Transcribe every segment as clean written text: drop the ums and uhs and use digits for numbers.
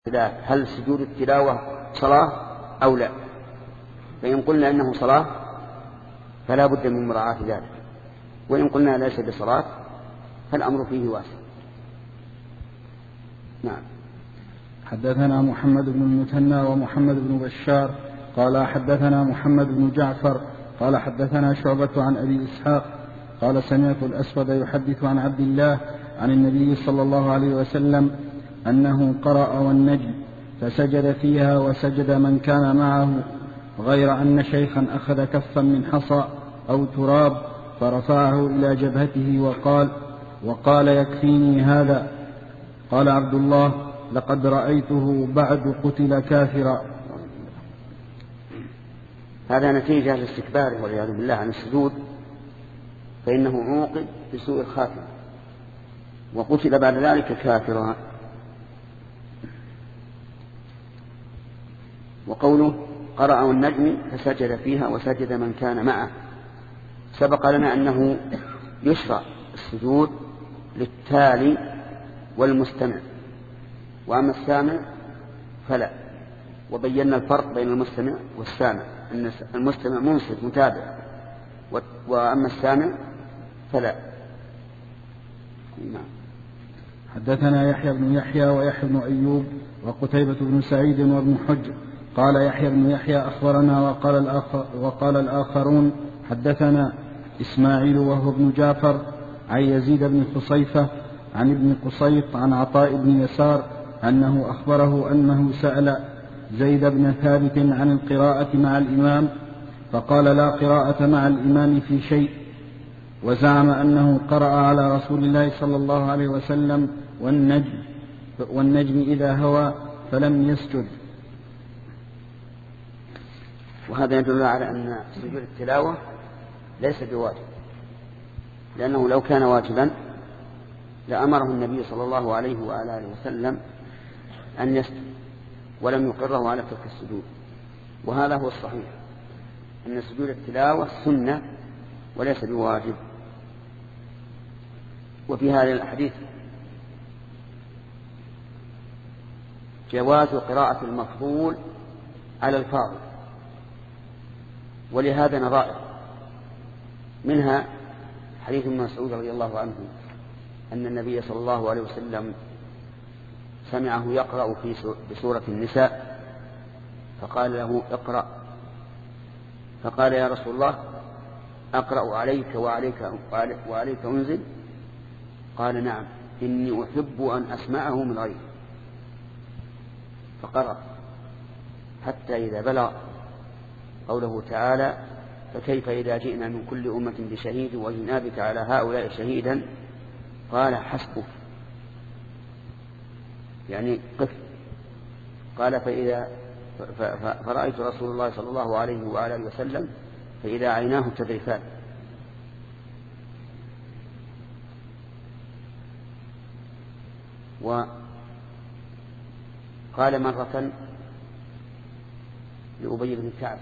هل سجود التلاوة صلاة أو لا؟ فإن قلنا أنه صلاة فلا بد من مراعاة ذلك، وإن قلنا ليس بصلاة فالأمر فيه واسع. نعم. حدثنا محمد بن المثنى ومحمد بن بشار قال حدثنا محمد بن جعفر قال حدثنا شعبة عن أبي إسحاق قال سمعت الأسود يحدث عن عبد الله عن النبي صلى الله عليه وسلم أنه قرأ والنجم فسجد فيها وسجد من كان معه، غير أن شيخا أخذ كفا من حصى أو تراب فرفعه إلى جبهته وقال يكفيني هذا. قال عبد الله لقد رأيته بعد قتل كافرا. هذا نتيجة لاستكباره والعياذ بالله عن السجود، فإنه عوقب بسوء الخاتمة وقتل بعد ذلك كافرا. وقوله قرأ والنجم فسجد فيها وسجد من كان معه، سبق لنا أنه يشرع السجود للتالي والمستمع، وأما السامع فلا، وبينا الفرق بين المستمع والسامع، أن المستمع منصت متابع، وأما السامع فلا. حدثنا يحيى بن يحيى ويحيى بن أيوب وقتيبة بن سعيد وابن حجر قال يحيى بن يحيى أخبرنا وقال الآخرون حدثنا إسماعيل وهو ابن جعفر عن يزيد بن خصيفة عن ابن قصيط عن عطاء بن يسار أنه أخبره أنه سأل زيد بن ثابت عن القراءة مع الإمام فقال لا قراءة مع الإمام في شيء، وزعم أنه قرأ على رسول الله صلى الله عليه وسلم والنجم إذا هوى فلم يسجد. وهذا يدل على أن سجود التلاوة ليس بواجب، لأنه لو كان واجبا لأمره النبي صلى الله عليه وآله وسلم أن يسجد ولم يقره على ترك السجود. وهذا هو الصحيح، أن سجود التلاوة سنة وليس بواجب. وفي هذا الحديث جواز قراءة المفضول على الفاضل، ولهذا نظائر، منها حديث ابن مسعود رضي الله عنه أن النبي صلى الله عليه وسلم سمعه يقرأ بسورة النساء فقال له اقرأ، فقال يا رسول الله أقرأ عليك وعليك أنزل؟ قال نعم إني أحب أن أسمعه من غيري، فقرأ حتى إذا بلغ قوله تعالى فكيف إذا جئنا من كل أمة بشهيد وجئنا بك على هؤلاء شهيدا، قال حسبك، يعني قف. قال فرأيت رسول الله صلى الله عليه وآله وسلم فإذا عيناه تذرفان. وقال مرة لأبي بن كعب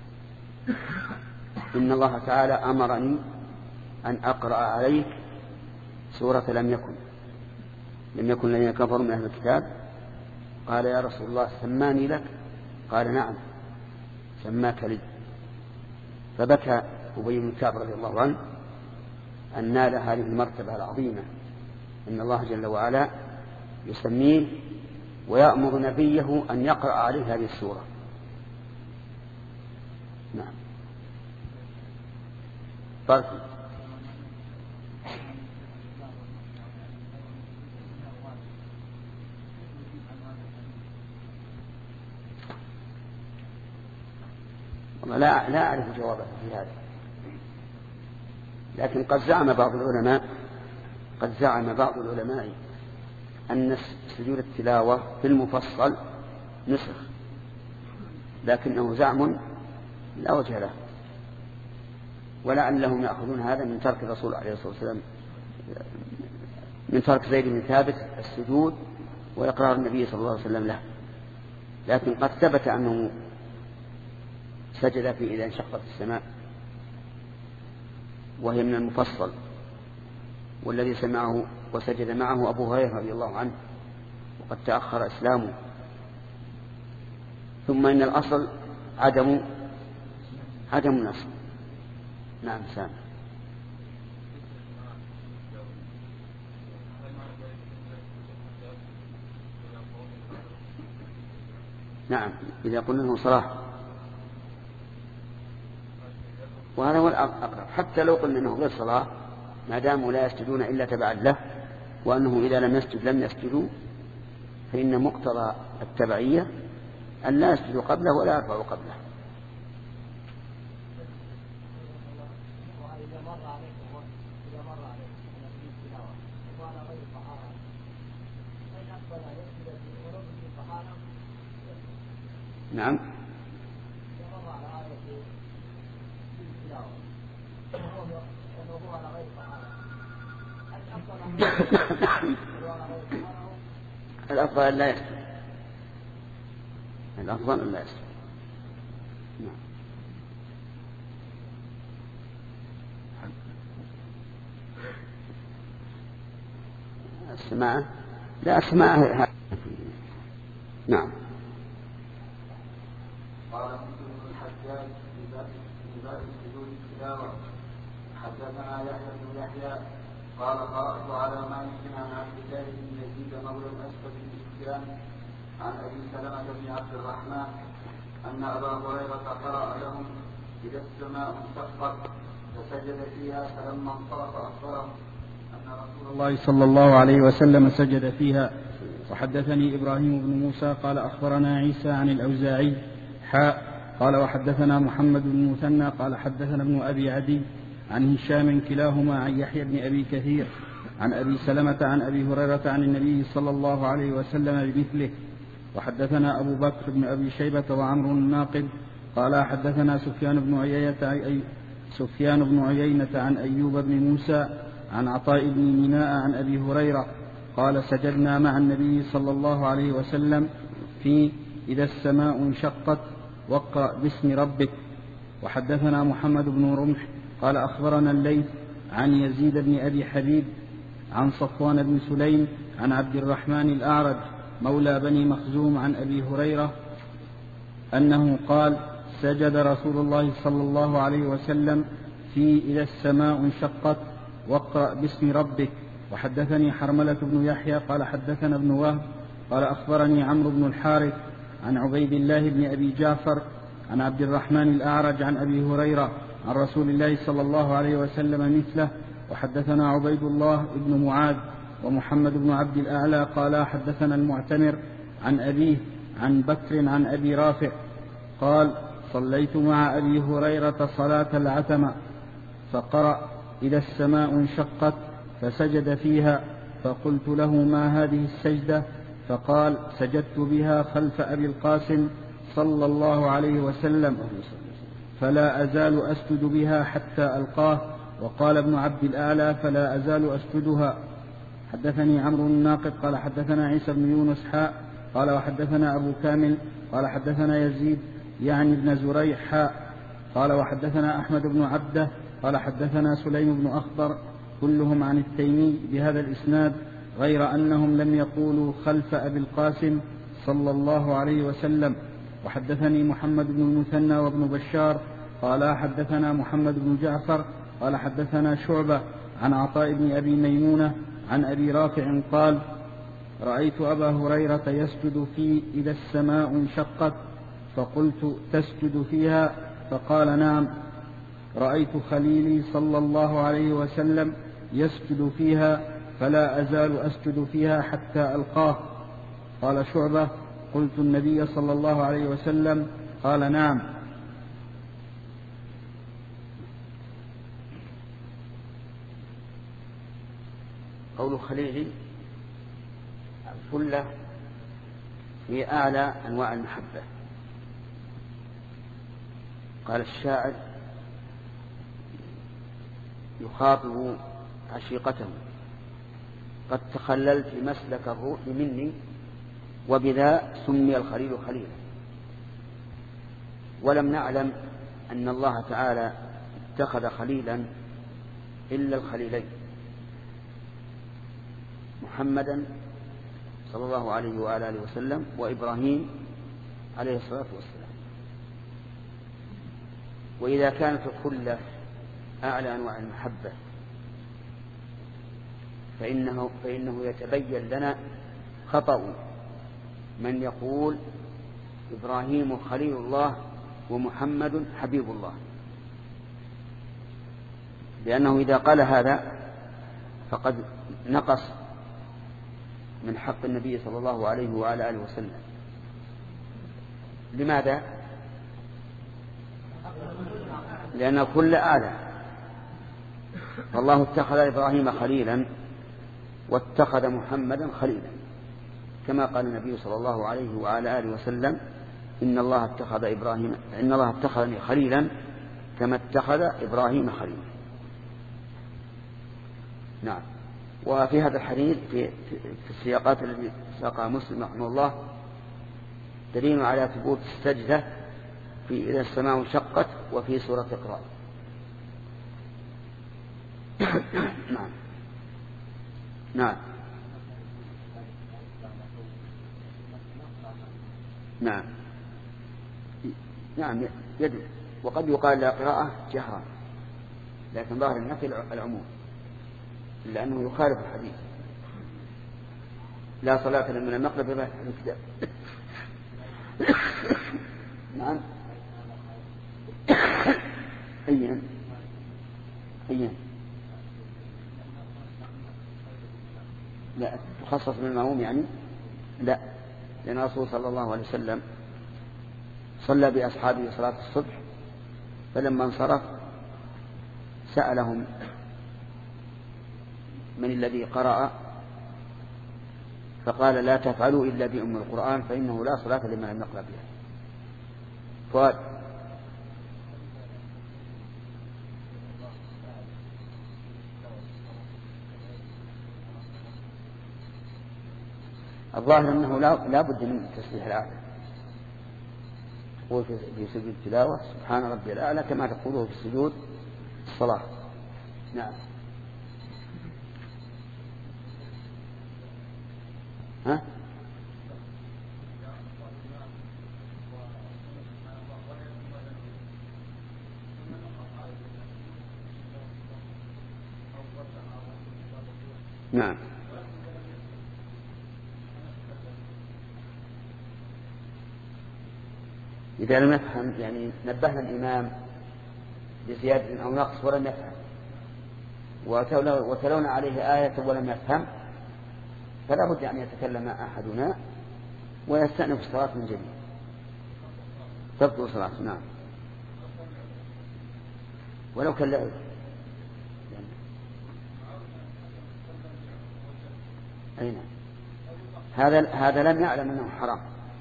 إن الله تعالى أمرني أن أقرأ عليك سورة لم يكن الذين كفروا من أهل الكتاب. قال يا رسول الله سماني لك؟ قال نعم سماك لي. فبكى أبي بن كعب رضي الله عنه أن نال هذه المرتبة العظيمة، إن الله جل وعلا يسميه ويأمر نبيه أن يقرأ عليه هذه السورة. نعم. فرق. لا أعرف جوابه في هذا، لكن قد زعم بعض العلماء أن سجود التلاوة في المفصل نسخ، لكنه زعم لا وجه له، ولعلهم يأخذون هذا من ترك الرسول عليه الصلاة والسلام، من ترك زيد بن ثابت السجود وإقرار النبي صلى الله عليه وسلم له. لكن قد ثبت أنه سجد في إذا انشقت السماء، وهي من المفصل، والذي سمعه وسجد معه أبو هريرة رضي الله عنه، وقد تأخر إسلامه ثم إن الأصل عدم النصب. نعم سامع. نعم إذا قلنا له صلاة، وهذا هو الأقرب. حتى لو قلنا أنه غير صلاة ما داموا لا يسجدون إلا تبعا له، وأنه إذا لم يسجد لم يسجدوا، فإن مقتضى التبعية أن لا يسجدوا قبله ولا يرفعوا قبله. نعم الأفضل أن لا يسجد، الأفضل أن لا يسجد. نعم. السماعة لا السماعة. نعم. قال مسلم بن الحجاج في باب سجود التلاوة حدثنا يحيى بن يحيى قال قرأت على مالك عن عبد الله بن يزيد مولى الأسود بن سفيان عن أبي سلمة بن عبد الرحمن أن أبا هريرة قرأ لهم إذا السماء انشقت فسجد فيها، فلما انصرف أخبره أن رسول الله صلى الله عليه وسلم سجد فيها. وحدثني إبراهيم بن موسى قال أخبرنا عيسى عن الأوزاعي قال وحدثنا محمد بن المثنى قال حدثنا ابن أبي عدي عن هشام كلاهما عن يحيى بن أبي كثير عن أبي سلمة عن أبي هريرة عن النبي صلى الله عليه وسلم بمثله. وحدثنا أبو بكر بن أبي شيبة وعمر الناقد قال حدثنا سفيان بن عيينة عن أيوب بن موسى عن عطاء بن ميناء عن أبي هريرة قال سجدنا مع النبي صلى الله عليه وسلم في إذا السماء انشقت واقرأ باسم ربك. وحدثنا محمد بن رمح قال أخبرنا الليث عن يزيد بن أبي حبيب عن صفوان بن سليم عن عبد الرحمن الأعرج مولى بني مخزوم عن أبي هريرة أنه قال سجد رسول الله صلى الله عليه وسلم في إذا السماء انشقت واقرأ باسم ربك. وحدثني حرملة بن يحيى قال حدثنا ابن وهب قال أخبرني عمرو بن الحارث عن عبيد الله بن أبي جعفر عن عبد الرحمن الأعرج عن أبي هريرة عن رسول الله صلى الله عليه وسلم مثله. وحدثنا عبيد الله بن معاذ ومحمد بن عبد الأعلى قال حدثنا المعتمر عن أبيه عن بكر عن أبي رافع قال صليت مع أبي هريرة صلاة العتمة فقرأ إذا السماء انشقت فسجد فيها، فقلت له ما هذه السجدة؟ فقال سجدت بها خلف أبي القاسم صلى الله عليه وسلم فلا أزال أسجد بها حتى ألقاه. وقال ابن عبد الأعلى فلا أزال أسجدها. حدثني عمرو الناقد قال حدثنا عيسى بن يونس قال وحدثنا أبو كامل قال حدثنا يزيد يعني ابن زريع قال وحدثنا أحمد بن عبده قال حدثنا سليم بن أخضر كلهم عن التيمي بهذا الإسناد غير أنهم لم يقولوا خلف أبي القاسم صلى الله عليه وسلم. وحدثني محمد بن المثنى وابن بشار قال حدثنا محمد بن جعفر قال حدثنا شعبة عن عطاء بن أبي ميمونة عن أبي رافع قال رأيت أبا هريرة يسجد في إذا السماء انشقت فقلت تسجد فيها؟ فقال نعم. رأيت خليلي صلى الله عليه وسلم يسجد فيها فلا أزال أسجد فيها حتى ألقاه. قال شعبة قلت النبي صلى الله عليه وسلم؟ قال نعم. قول خليلي الخلة هي أعلى أنواع المحبة. قال الشاعر يخاطب عشيقته قد تخللت مسلك الروح مني وبذا سمي الخليل خليلا. ولم نعلم أن الله تعالى اتخذ خليلا إلا الخليلين محمدا صلى الله عليه وآله وسلم وإبراهيم عليه الصلاة والسلام. وإذا كانت الخلة أعلى أنواع المحبة فإنه يتبين لنا خطأ من يقول إبراهيم خليل الله ومحمد حبيب الله، لأنه إذا قال هذا فقد نقص من حق النبي صلى الله عليه وعلى آله وسلم. لماذا؟ لأن كل أعلى، فالله اتخذ إبراهيم خليلا واتخذ محمدا خليلا، كما قال النبي صلى الله عليه وعلى آله وسلم إن الله اتخذني خليلا كما اتخذ إبراهيم خليلا. نعم. وفي هذا الحديث في السياقات التي ساقها مسلم رحمه الله دليل على ثبوت السجدة في إذا السماء انشقت وفي سورة اقرأ. نعم. نعم. نعم. نعم يدل، وقد يقال لا قراءة جهرا، لكن ظاهر النفي العموم لأنه يخالف الحديث لا صلاة لمن المقلب بما في الكتاب. نعم. أيام لا تخصص بالمعموم يعني لا، لأن الرسول صلى الله عليه وسلم صلى بأصحابه صلاة الصبح، فلما انصرف سألهم من الذي قرأ، فقال لا تفعلوا إلا بأم القرآن فإنه لا صلاة لمن لم يقرأ بها. فؤاد. الظاهر أنه لا بد من تسبيح الأعلى، تقول في سجود التلاوة سبحان ربي الأعلى كما تقوله في سجود الصلاة. نعم. ها؟ نعم. إذا لم يفهم يعني نبهنا الإمام بزيادة أو نقص ولم يفهم، وتلونا عليه آية ولم يفهم، فلا بد أن يتكلم أحدنا ويستأنف الصلاة من جديد، تبطل الصلاة. نعم. ولو كان لعب أين هذا لم يعلم أنه حرام،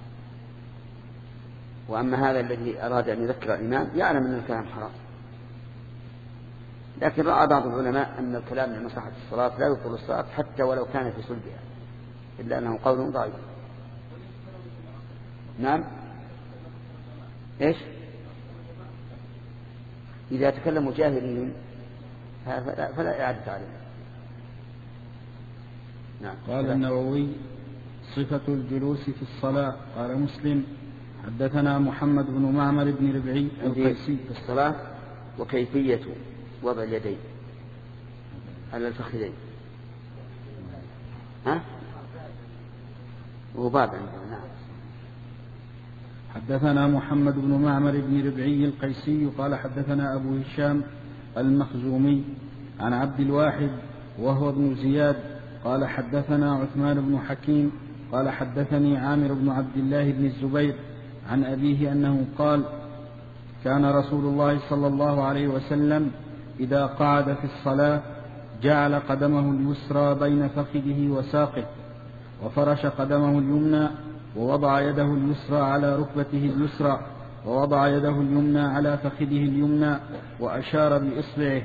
وأما هذا الذي أراد أن يذكر الإمام يعلم أن الكلام حرام، لكن رأى بعض العلماء أن الكلام من مصلحة الصلاة لا يبطل الصلاة حتى ولو كان في صلبها، إلا أنه قول ضعيف. نعم. إيش؟ إذا تكلموا جاهلين فلا إعادة عليهم. نعم. قال النووي صفة الجلوس في الصلاة. قال مسلم حدثنا محمد بن معمر بن ربعي القيسي في الصلاة وكيفية وضع اليدين على الفخذين. ها؟ وباب عندنا. نعم. حدثنا محمد بن معمر بن ربعي القيسي قال حدثنا أبو هشام المخزومي عن عبد الواحد وهو ابن زياد قال حدثنا عثمان بن حكيم قال حدثني عامر بن عبد الله بن الزبير عن أبيه أنه قال كان رسول الله صلى الله عليه وسلم إذا قعد في الصلاة جعل قدمه اليسرى بين فخذه وساقه وفرش قدمه اليمنى ووضع يده اليسرى على ركبته اليسرى ووضع يده اليمنى على فخذه اليمنى وأشار بإصبعه.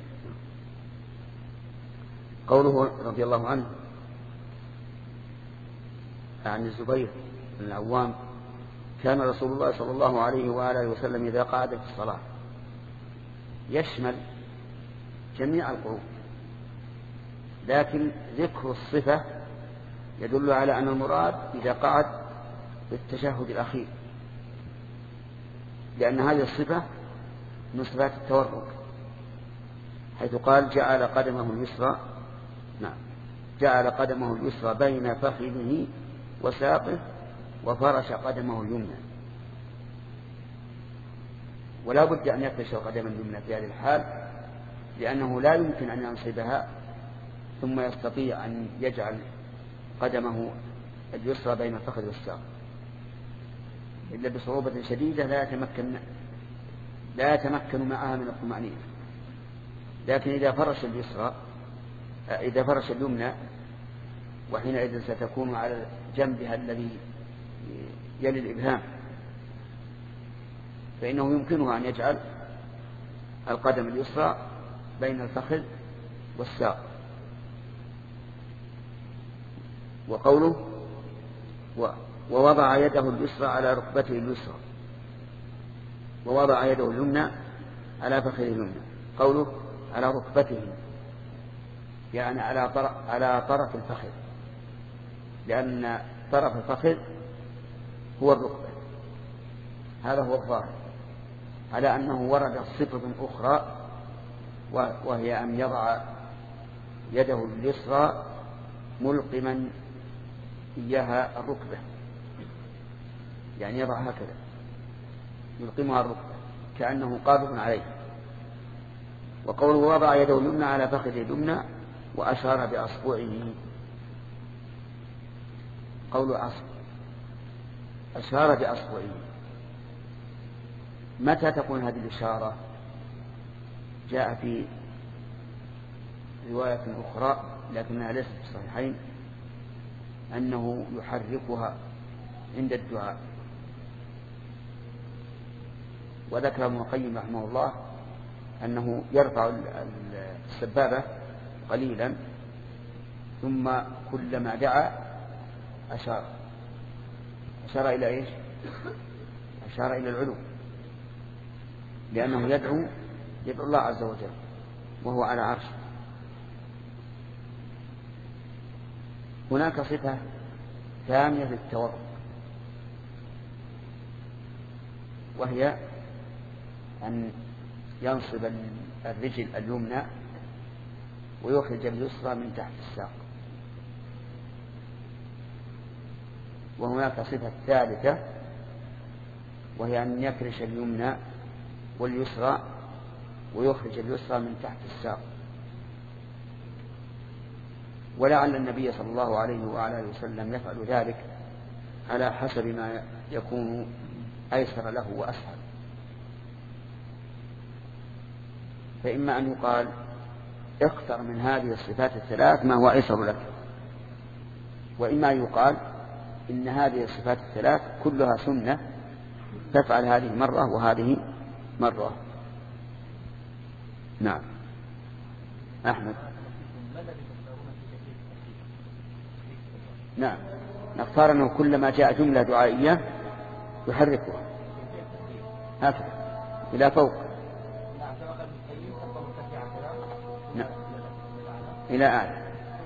قوله رضي الله عنه عن الزبير بن العوام كان رسول الله صلى الله عليه وآله وسلم إذا قعد في الصلاة يشمل جميع القعود، لكن ذكر الصفة يدل على أن المراد إذا قعد بالتشهد الأخير لأن هذه الصفة من صفات التورك، حيث قال جعل قدمه اليسرى، نعم، جعل قدمه اليسرى بين فخذه وساقه وفرش قدمه اليمنى. ولا بد أن يفرش القدم اليمنى في هذه الحال، لأنه لا يمكن أن ينصبها ثم يستطيع أن يجعل قدمه اليسرى بين الفخذ والساق إلا بصعوبة شديدة لا يتمكن معها من الطمأنينة. لكن إذا فرش اليمنى، وحينئذ ستكون على جنبها الذي يلي الإبهام، فإنه يمكنه أن يجعل القدم اليسرى بين الفخذ والساق. وقوله ووضع يده اليسرى على ركبته اليسرى، ووضع يده اليمنى على فخذه اليمنى. قوله على ركبته يعني على طرف الفخذ، لأن طرف الفخذ هو الركبة، هذا هو الظاهر، على أنه ورد صفة أخرى وهي أن يضع يده اليسرى ملقما إياها الركبة، يعني يضع هكذا يلقمها الركبة كأنه قابض عليه. وقوله وضع يده اليمنى على فخذه اليمنى وأشار بأصبعه، قول أشار بأصبعه، متى تكون هذه الإشارة؟ جاء في رواية أخرى لكنها ليست في الصحيحين أنه يحركها عند الدعاء. وذكر ابن القيم رحمه الله أنه يرفع السبابة قليلا ثم كلما دعا أشار إلى إيش؟ أشار إلى العلو، لأنه يدعو الله عز وجل وهو على عرشه. هناك صفة ثانية للتورك، وهي أن ينصب الرجل اليمنى ويخرج اليسرى من تحت الساق. وهناك صفة ثالثة وهي أن يفرش اليمنى واليسرى ويخرج اليسرى من تحت الساق. ولعل النبي صلى الله عليه وعلى آله وسلم يفعل ذلك على حسب ما يكون أيسر له وأسهل. فإما أن يقال اختر من هذه الصفات الثلاث ما هو أيسر لك، وإما يقال إن هذه الصفات الثلاث كلها سنة، تفعل هذه مرة وهذه مرة. نعم. أحمد. نعم، نختار أنه كلما جاء جملة دعائية يحركها هكذا إلى فوق، نعم، إلى أعلى،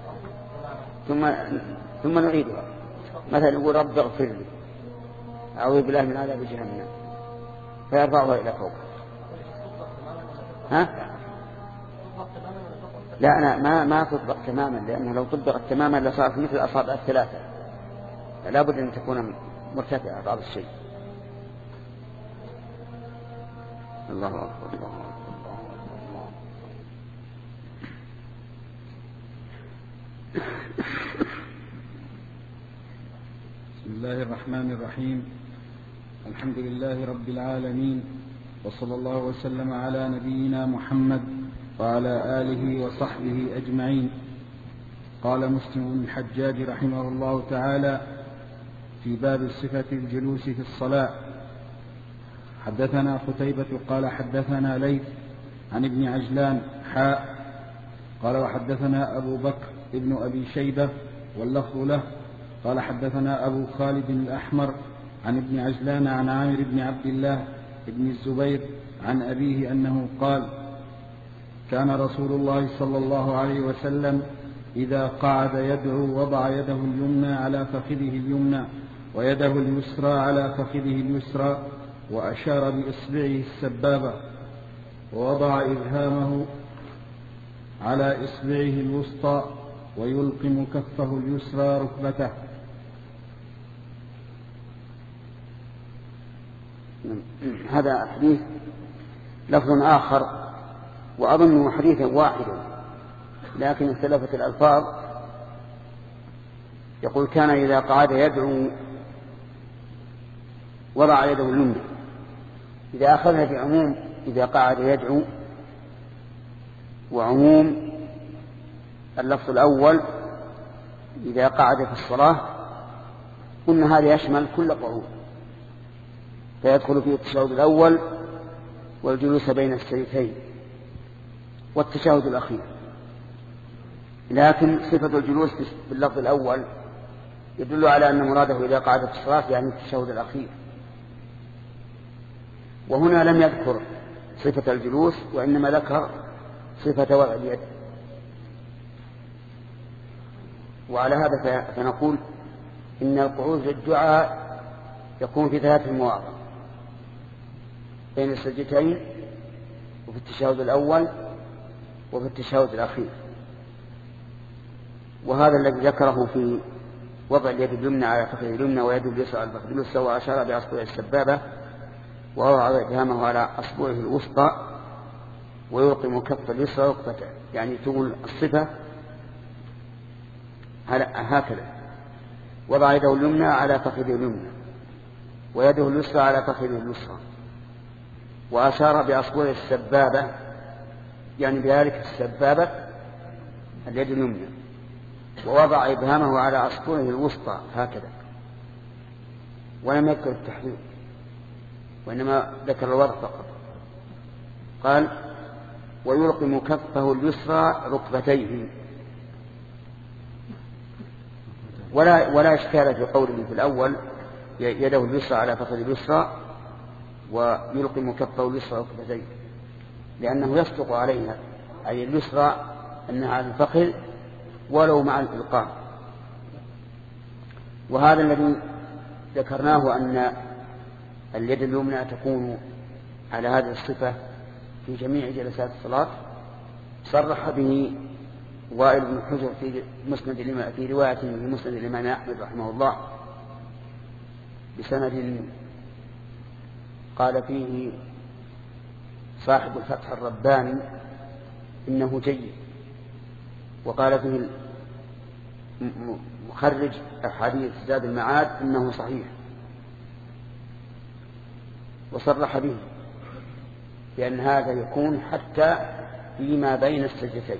ثم نعيدها. مثلا يقول رب اغفر لي، أعوذ بالله من عذاب جهنم، فيرفعها إلى فوق. ها؟ لا، أنا ما تطبق تماما، لأنه لو طبقت تماما لصارت مثل الأصابع الثلاثة، لا بد أن تكون مرتفعة بعض الشيء. الله أكبر الله أكبر. بسم الله الرحمن الرحيم. الحمد لله رب العالمين، وصلى الله وسلم على نبينا محمد وعلى آله وصحبه أجمعين. قال مسلم بن الحجاج رحمه الله تعالى في باب صفة الجلوس في الصلاة: حدثنا قتيبة قال حدثنا ليث عن ابن عجلان قال وحدثنا أبو بكر ابن أبي شيبة واللفظ له قال حدثنا أبو خالد الأحمر عن ابن عجلان عن عامر بن عبد الله بن الزبير عن أبيه أنه قال: كان رسول الله صلى الله عليه وسلم إذا قعد يدعو وضع يده اليمنى على فخذه اليمنى ويده اليسرى على فخذه اليسرى وأشار بإصبعه السبابة ووضع إبهامه على إصبعه الوسطى ويلقم كفه اليسرى ركبته. هذا حديث لفظ آخر وأظنه حديثا واحدا لكن اختلفت الألفاظ. يقول كان إذا قعد يدعو وضع يده اليمنى. إذا أخذها بعموم إذا قعد يدعو وعموم اللفظ الأول إذا قعد في الصلاة قلنا هذا يشمل كل قعود فيدخل فيه التشهد الأول والجلوس بين السجدتين والتشهد الأخير. لكن صفة الجلوس باللفظ الأول يدل على أن مراده إذا قعد في الصلاة يعني التشهد الأخير. وهنا لم يذكر صفة الجلوس وإنما ذكر صفة وضع اليد. وعلى هذا فنقول إن القعود للدعاء يكون في 3 مواضع بين السجدتين وفي التشهد الأول وفي التشهد الأخير. وهذا الذي ذكره في وضع اليد اليمنى على فخذ اليمنى ويد اليسرى على فخذ اليسرى وأشار بأصبعه السبابة ووضع إبهامه على أصبعه الوسطى ويلقم كف اليسرى ركبته. يعني تقول الصفة هكذا وضع يده اليمنى على فخذه اليمنى ويده اليسرى على فخذه اليسرى وأشار بأصبعه السبابة يعني بذلك السبابة اليد اليمنى ووضع إبهامه على أصبعه الوسطى هكذا ولم يذكر التحريك وإنما ذكر الوضع فقط. قال ويلقم كفه اليسرى ركبتيه. ولا إشكال في قوله في الأول يده اليسرى على فخذ اليسرى ويلقم كفه اليسرى ركبتيه لأنه يصدق عليها أي اليسرى أنها على الفخذ ولو مع الإلقام. وهذا الذي ذكرناه أن اليد اليمنى تكون على هذه الصفة في جميع جلسات الصلاة صرح به وائل بن حجر في رواية في مسند الإمام أحمد رحمه الله بسند قال فيه صاحب الفتح الرباني إنه جيد وقال فيه مخرج أحاديث زاد المعاد إنه صحيح وصرح به لأن هذا يكون حتى فيما بين السجدتين.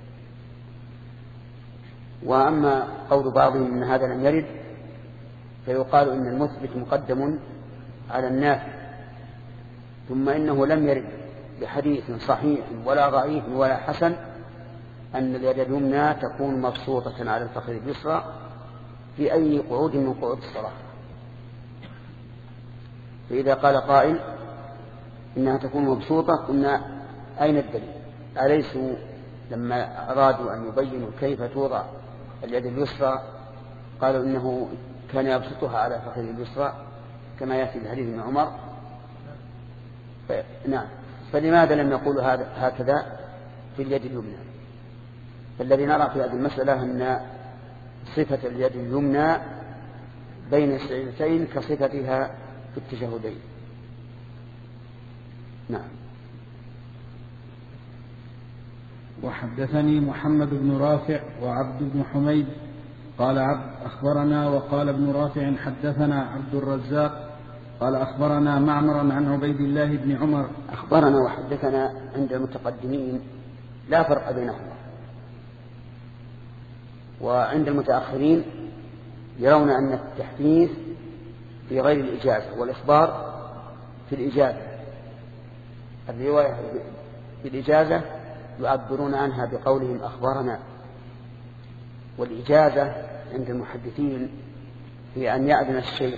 وأما قول بعضهم إن هذا لم يرد فيقال إن المثبت مقدم على النافي ثم إنه لم يرد بحديث صحيح ولا ضعيف ولا حسن أن اليد اليمنى تكون مبسوطة على الفخذ اليسرى في أي قعود من قعود الصلاة. فإذا قال قائل إنها تكون مبسوطة قلنا أين الدليل؟ أليسوا لما أرادوا أن يبينوا كيف توضع اليد اليسرى قالوا إنه كان يبسطها على فخذ اليسرى كما يأتي الحديث ابن عمر؟ نعم. فلماذا لم يقولوا هكذا في اليد اليمنى؟ فالذي نرى في هذه المسألة أن صفة اليد اليمنى بين السجدتين كصفتها في التشهدين. نعم. وحدثني محمد بن رافع وعبد بن حميد قال عبد أخبرنا وقال ابن رافع حدثنا عبد الرزاق قال أخبرنا معمر عن عبيد الله بن عمر. أخبرنا وحدثنا عند المتقدمين لا فرق بينهما وعند المتأخرين يرون أن التحديث في غير الإجازة والإخبار في الإجازة. الرواية في الإجازة يعبرون عنها بقولهم أخبرنا والإجازة عند المحدثين هي أن يأذن الشيخ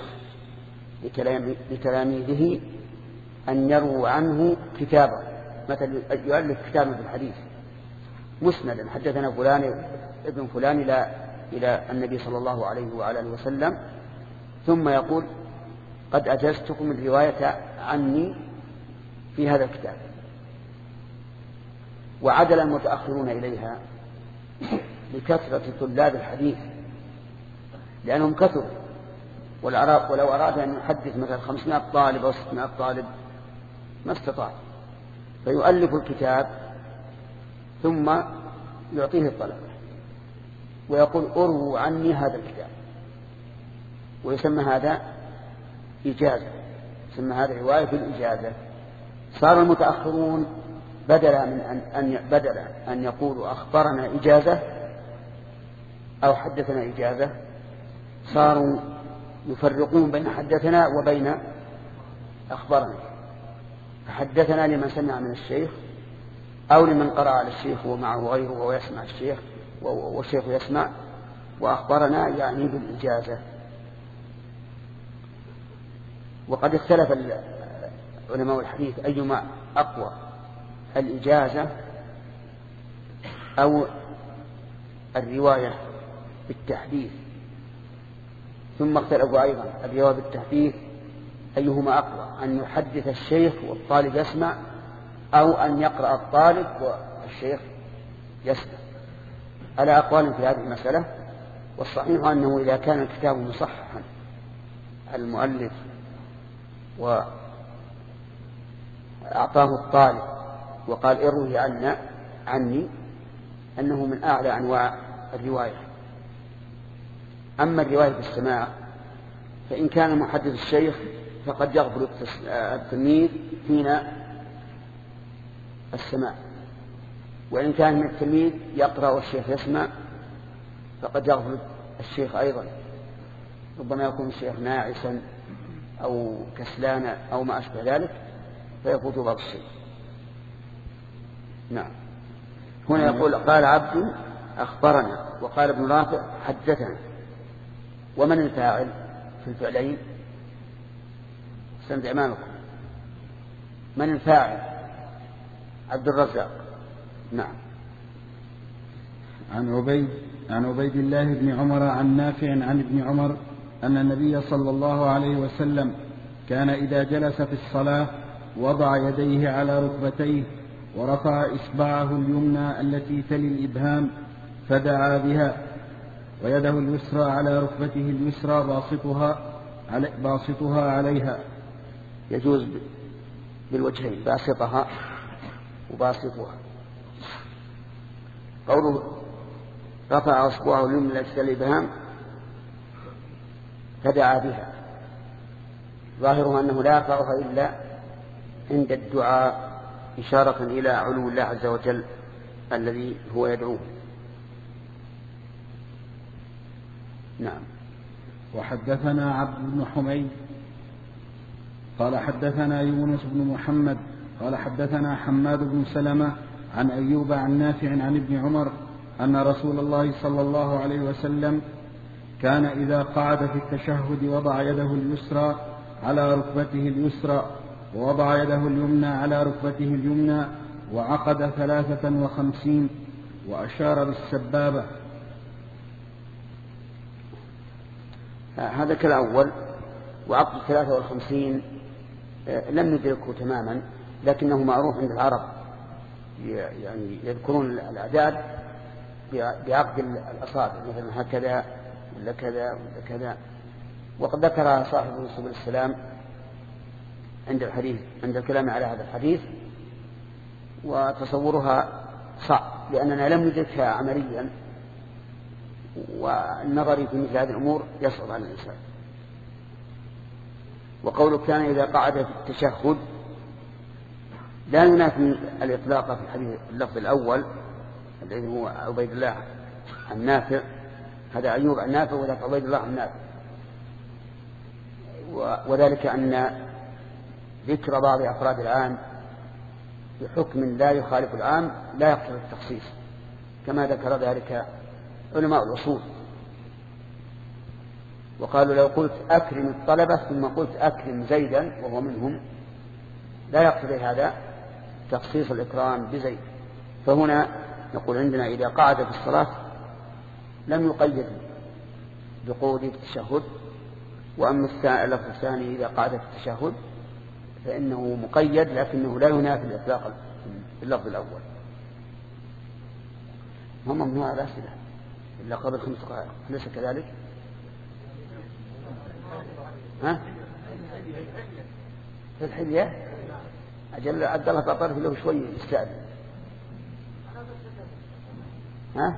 لتلاميذه أن يروا عنه كتابا مثلا يؤلف كتابا في الحديث مسندا حدثنا فلان ابن فلان إلى النبي صلى الله عليه وعلى آله وسلم ثم يقول قد أجزتكم الرواية عني في هذا الكتاب. وعدل المتأخرون إليها لكثرة طلاب الحديث، لأنهم كثروا، ولو أراد أن يحدث مثلا 500 طالب أو 600 طالب ما استطاع، فيؤلف الكتاب ثم يعطيه الطلبة ويقول أرووا عني هذا الكتاب، ويسمى هذا إجازة، يسمى هذا رواية بالإجازة. صار المتأخرون بدل أن يقولوا أخبرنا إجازة أو حدثنا إجازة، صاروا يفرقون بين حدثنا وبين أخبرنا. فحدثنا لمن سمع من الشيخ أو لمن قرأ على الشيخ ومعه غيره وهو يسمع الشيخ والشيخ يسمع، وأخبرنا يعني بالإجازة. وقد اختلف علماء الحديث أيما أقوى، الإجازة أو الرواية بالتحديث، ثم اختلفوا أيضا الرواية بالتحديث أيهما أقوى، أن يحدث الشيخ والطالب يسمع أو أن يقرأ الطالب والشيخ يسمع. على أقوال في هذه المسألة، والصحيح أنه إذا كان الكتاب مصححا المؤلف وأعطاه الطالب وقال اروه عني أنه من أعلى أنواع الرواية. أما الرواية بالسماع فإن كان محدث الشيخ فقد يغفل التلميذ فينا السماع، وإن كان من التلميذ يقرأ والشيخ يسمع فقد يغفل الشيخ أيضا، ربما يكون الشيخ ناعسا أو كسلانا أو ما أشبه ذلك فيفوت بعض الشيء. نعم. هنا يقول قال عبد أخبرنا، وقال ابن رافع حدثنا. ومن الفاعل في الفعلين؟ سند أمامكم. من الفاعل؟ عبد الرزاق. نعم. عن عبيد الله بن عمر عن نافع عن ابن عمر أن النبي صلى الله عليه وسلم كان إذا جلس في الصلاة وضع يديه على ركبتيه ورفع إصبعه اليمنى التي تلي الإبهام فدعا بها، ويده اليسرى على ركبته اليسرى باسطها عليها. يجوز بالوجهين، باسطها وباسطها. قوله رفع إصبعه اليمنى التي تلي الإبهام فدعا بها، ظاهره أنه لا يرفعها إلا عند الدعاء إشارة إلى علو الله عز وجل الذي هو يدعوه. نعم. وحدثنا عبد بن حميد قال حدثنا يونس بن محمد قال حدثنا حماد بن سلمة عن أيوب عن نافع عن ابن عمر أن رسول الله صلى الله عليه وسلم كان إذا قعد في التشهد وضع يده اليسرى على ركبته اليسرى ووضع يده اليمنى على ركبته اليمنى وعقد 53 وأشار بالسبابة. هذا كالأول. وعقد 53 لم ندركه تماما، لكنه معروف عند العرب، يعني يذكرون الأعداد بعقد الأصابع، مثلا هكذا ولا كذا ولا كذا. وقد ذكر صاحب سبل السلام عند الكلام على هذا الحديث، وتصورها صعب لأننا لم ندركها عمليا، والنظر في مثل هذه الأمور يصعب على الإنسان. وقوله كان إذا قعد في التشهد لا ينافي الإطلاق في الحديث اللفظ الأول الذي هو عبيد الله عن نافع، هذا أيوب عن نافع وذاك عبيد الله عن نافع، وذلك أن ذكر بعض أفراد العام بحكم لا يخالف العام لا يقتضي التخصيص، كما ذكر ذلك علماء الأصول، وقالوا لو قلت أكرم الطلبة ثم قلت أكرم زيدا وهو منهم لا يقتضي هذا تخصيص الإكرام بزيد. فهنا نقول عندنا إذا قعد في الصلاة لم يقيد بقعود التشهد، وأما اللفظ الثاني إذا قعد في التشهد فإنه مقيد لكنه لا ينافي الإطلاق في اللفظ الأول. هم ممنوع الأسئلة إلا قبل 5 دقائق، أليس كذلك؟ ها؟ في الحلية أجل عبد الله تعطيه له شوي يستأذن. ها؟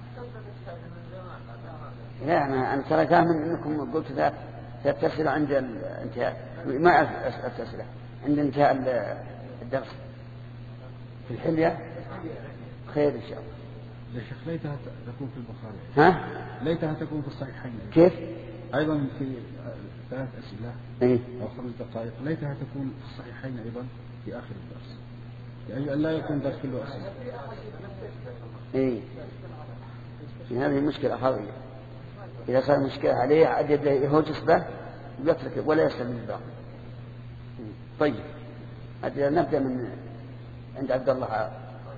لا أنا ترى فاهم أنكم قلت ذات تتصل عند الانتهاء، ما أتصل عند انتهاء الدرس. في الحلية خير إن شاء الله. يا شيخ ليتها تكون في البخاري. ها؟ ليتها تكون في الصحيحين. كيف؟ أيضا في 3 أسئلة أو 5 دقائق، ليتها تكون في الصحيحين أيضا في آخر الدرس، يعني أن لا يكون درس كله أسئلة. هذه المشكلة خاوية. إذا صار مشكلة عليه عاد يهوجس به ويترك ولا يسلم من الباقي. طيب نبدأ من عند عبد الله.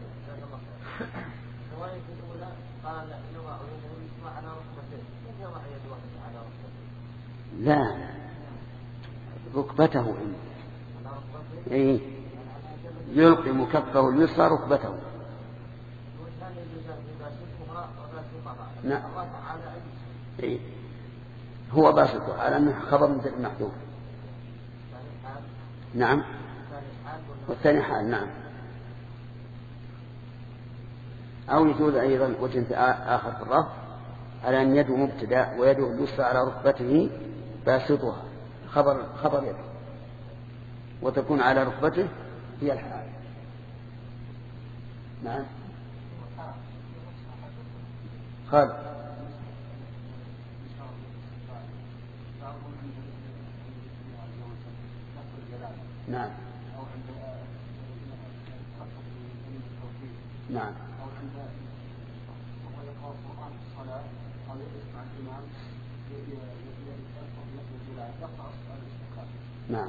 لا ركبته يلقم كفه اليسرى ركبته. نعم هو باسطه على أنه خبر من محذوف. نعم والثاني حال. نعم أو يجوز أيضا وجه آخر في الرفع على أن يده مبتدأ ويده اليسرى على ركبته باسطها خبر يده وتكون على ركبته هي الحال. نعم قال نعم نعم نعم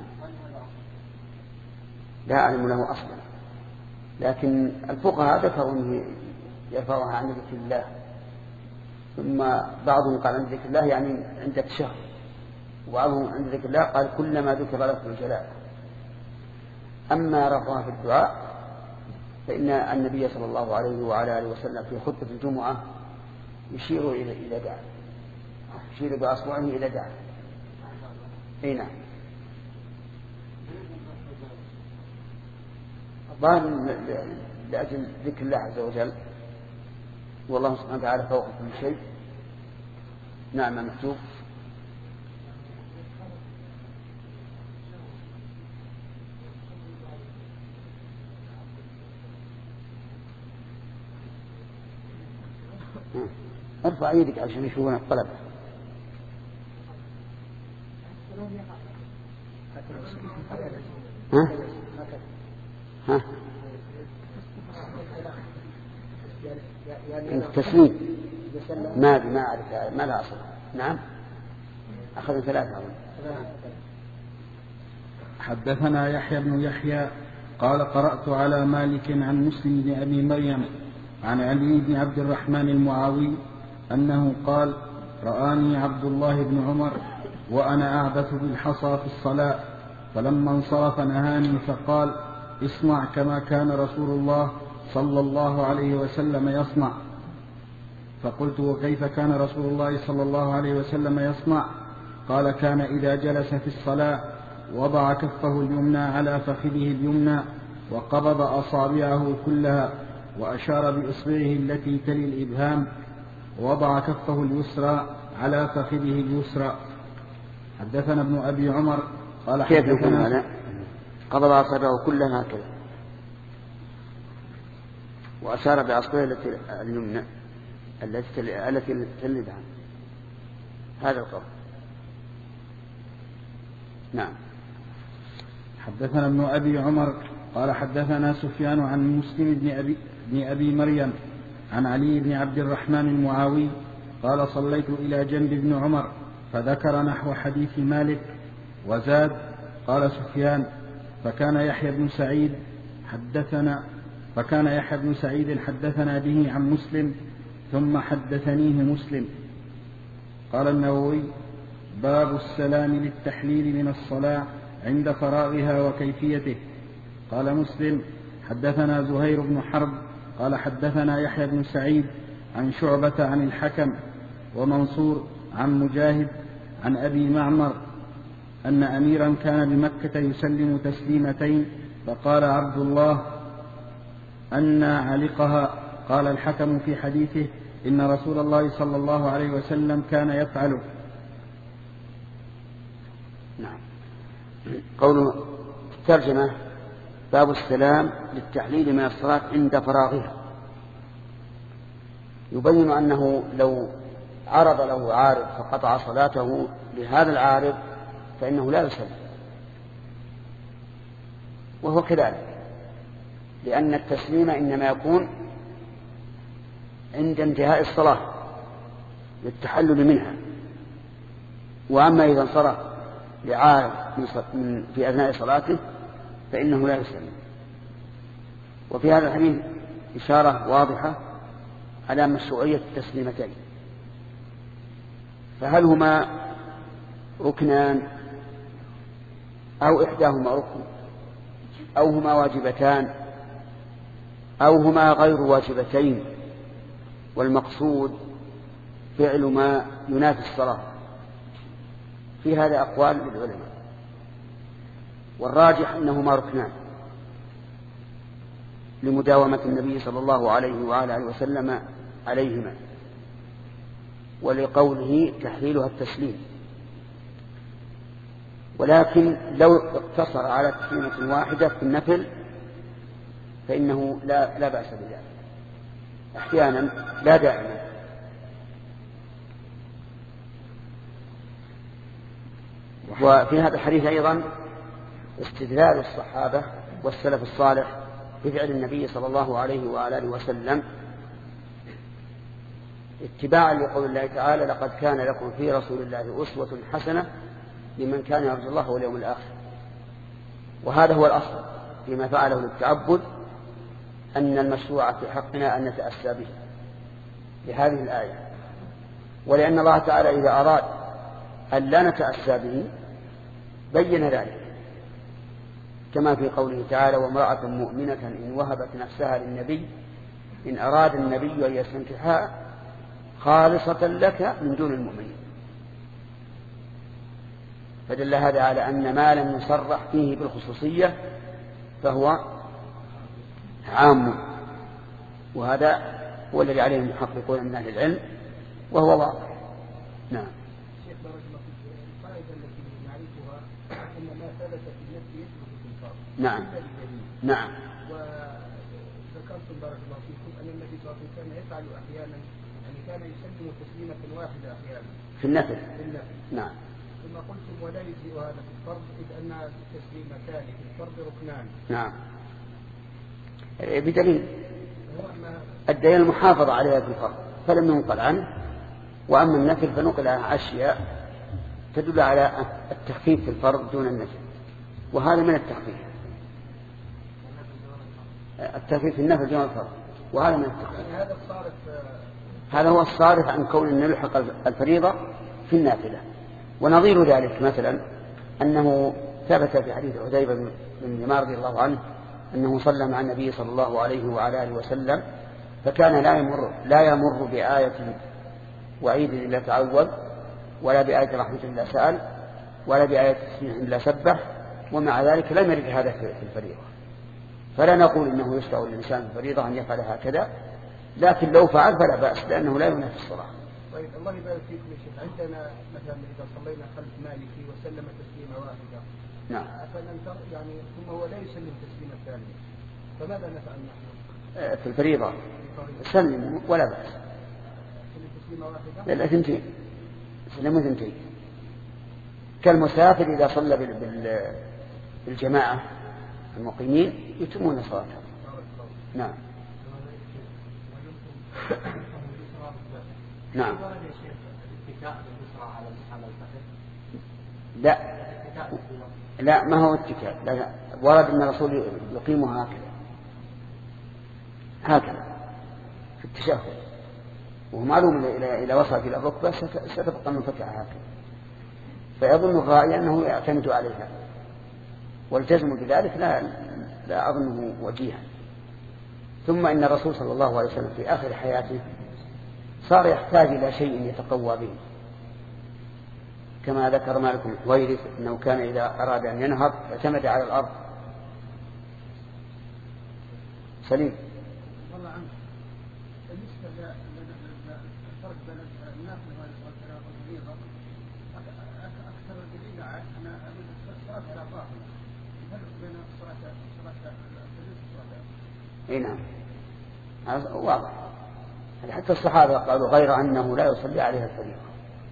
لا أعلم له أصلا، لكن الفقهاء ذكروا أنه يرفعها عن ذكر الله، ثم بعضهم قال عند ذكر الله يعني عند التشهد، وبعضهم عند ذكر الله قال كلما ذكر لفظ الجلال. أما رفعها في الدعاء فإن النبي صلى الله عليه وعلى آله وسلم في خطبة الجمعة يشير إلى دعاء، يشير بأصبعه إلى دعاء. نعم ظاهر لأجل ذكر الله عز وجل، والله سبحانه وتعالى فوق كل شيء. نعم مكتوب. ارفع يدك عشان يشوفون الطلبة. ها؟ ها؟ التسليم ما أعرف ما لا أصل. نعم أخذ 3. حدثنا يحيى بن يحيى قال قرأت على مالك عن مسلم بن أبي مريم عن علي بن عبد الرحمن المعاوي أنه قال رآني عبد الله بن عمر وأنا أعبث بالحصى في الصلاة، فلما انصرف نهاني فقال اصنع كما كان رسول الله صلى الله عليه وسلم يصنع. فقلت وكيف كان رسول الله صلى الله عليه وسلم يصنع؟ قال كان إذا جلس في الصلاة وضع كفه اليمنى على فخذه اليمنى وقبض أصابعه كلها وأشار بإصبعه التي تلي الإبهام ووضع كفه اليسرى على فخذه اليسرى. حدثنا ابن أبي عمر قال حدثنا قبض أصابعه كلها هكذا وأشار بأصبعه اليمنى التي تلي الإبهام، هذا القول. نعم. حدثنا ابن أبي عمر قال حدثنا سفيان عن مسلم بن أبي مريم عن علي بن عبد الرحمن المعاوي قال صليت إلى جنب ابن عمر فذكر نحو حديث مالك وزاد. قال سفيان فكان يحيى بن سعيد حدثنا به عن مسلم ثم حدثنيه مسلم. قال النووي باب السلام للتحليل من الصلاة عند فراغها وكيفيته. قال مسلم حدثنا زهير بن حرب قال حدثنا يحيى بن سعيد عن شعبة عن الحكم ومنصور عن مجاهد عن أبي معمر أن أميرا كان بمكة يسلم تسليمتين فقال عبد الله أن علقها. قال الحكم في حديثه إن رسول الله صلى الله عليه وسلم كان يفعله. نعم. قوله الترجمة باب السلام للتحليل من الصلاة عند فراغها، يبين أنه لو عرض له عارض فقطع صلاته لهذا العارض فإنه لا يسلم، وهو كذلك، لأن التسليم إنما يكون عند انتهاء الصلاة للتحلل منها، وأما إذا انصرف لعارض في أثناء صلاته فإنه لا يسلم. وفي هذا الحديث إشارة واضحة على مشروعية التسليمتين، فهل هما ركنان أو إحداهما ركن أو هما واجبتان أو هما غير واجبتين، والمقصود فعل ما ينافي الصلاة؟ في هذا أقوال للعلماء، والراجح أنهما ركنان لمداومة النبي صلى الله عليه وعلى آله وسلم عليهما، ولقوله تحليلها التسليم. ولكن لو اقتصر على تسليمة واحدة في النفل فإنه لا بأس بذلك أحيانا لا دائما. وفي هذا الحديث أيضا استدلال الصحابة والسلف الصالح بفعل النبي صلى الله عليه وآله وسلم اتباعا لقول الله تعالى لقد كان لكم في رسول الله أسوة حسنة لمن كان يرجو الله واليوم الآخر. وهذا هو الأصل فيما فعله للتعبد، أن المشروع في حقنا أن نتأسى به بهذه الآية، ولأن الله تعالى إذا أراد أن لا نتأسى به بين ذلك، كما في قوله تعالى وامرأة مؤمنة إن وهبت نفسها للنبي إن أراد النبي أن يستنكحها خالصة لك من دون المؤمنين. فدل هذا على أن ما لم يصرح فيه بالخصوصية فهو عام، وهذا هو الذي عليه المحققون من أهل العلم وهو واضح. نعم. شيخ بارك الله فيك، القاعدة التي نعرفها أن ما ثبت في النفس يثبت في الفرض. نعم. نعم. وذكرتم بارك الله فيكم أن النبي صلى الله عليه وسلم كان يفعل أحيانا، يعني كان يسلم تسليمة واحدة أحيانا في النفل. نعم. ثم قلتم ولا يجزئ هذا في الفرض إذ أن التسليمتان في الفرض ركنان. نعم. بدليل الدليل المحافظة عليها في الفرض فلم ينقل عنه، وأما النفل فنقل أشياء تدل على التخفيف في الفرض دون النفل، وهذا من التخفيف. التخفيف في النفل دون الفرض وهذا من التخفيف. هذا هو الصارف عن كون أن نلحق الفريضة في النافلة. ونظير ذلك مثلا أنه ثبت في حديث عتيبة بن اليمان رضي الله عنه أنه صلى مع النبي صلى الله عليه وعلى آله وسلم فكان لا يمر بآية وعيد إلا تعوذ، ولا بآية رحمة إلا سأل، ولا بآية تسبيح إلا سبح، ومع ذلك لم يرد هذا في الفريضة. فلا نقول إنه يشرع للإنسان في الفريضة أن يفعل هكذا، لكن لو فعل فلا بأس لأنه لا ينافي الصلاة. طيب الله يبارك فيكم يا شيخ، عندنا مثلا إذا صلينا خلف مالكي وسلم تسليمة واحدة، نعم، يعني ثم هو لا يسلم تسليمة ثانية، فماذا نفعل نحن؟ في الفريضة سلم ولا بأس. تسليمة واحدة؟ لا، ثنتين، سلموا ثنتين، كالمسافر إذا صلى بالجماعة المقيمين يتمون صلاتهم. نعم. نعم. لا ما هو اتكاء، لا ورد أن الرسول يقيمها هكذا في التشهد، وهو معلوم إذا وصلت إلى الركبة ستبقى منفتحة هكذا. فيظن الراعي أنه يعتمد عليها، والجزم بذلك لا أظنه وجيها. ثم إن الرسول صلى الله عليه وسلم في آخر حياته صار يحتاج إلى شيء يتقوى به، كما ذكر مالك بن حويرث أنه كان إذا أراد أن ينهض اعتمد على الأرض. سليم. والله عنك بالنسبة للفرق بين النافلة والفريضة أكثر الدليل أنا أريد الصلاة على طاهر، الفرق بين الصلاة الفريضة والصلاة. أي نعم هذا واضح، حتى الصحابة قالوا غير أنه لا يصلي عليها الفريضة.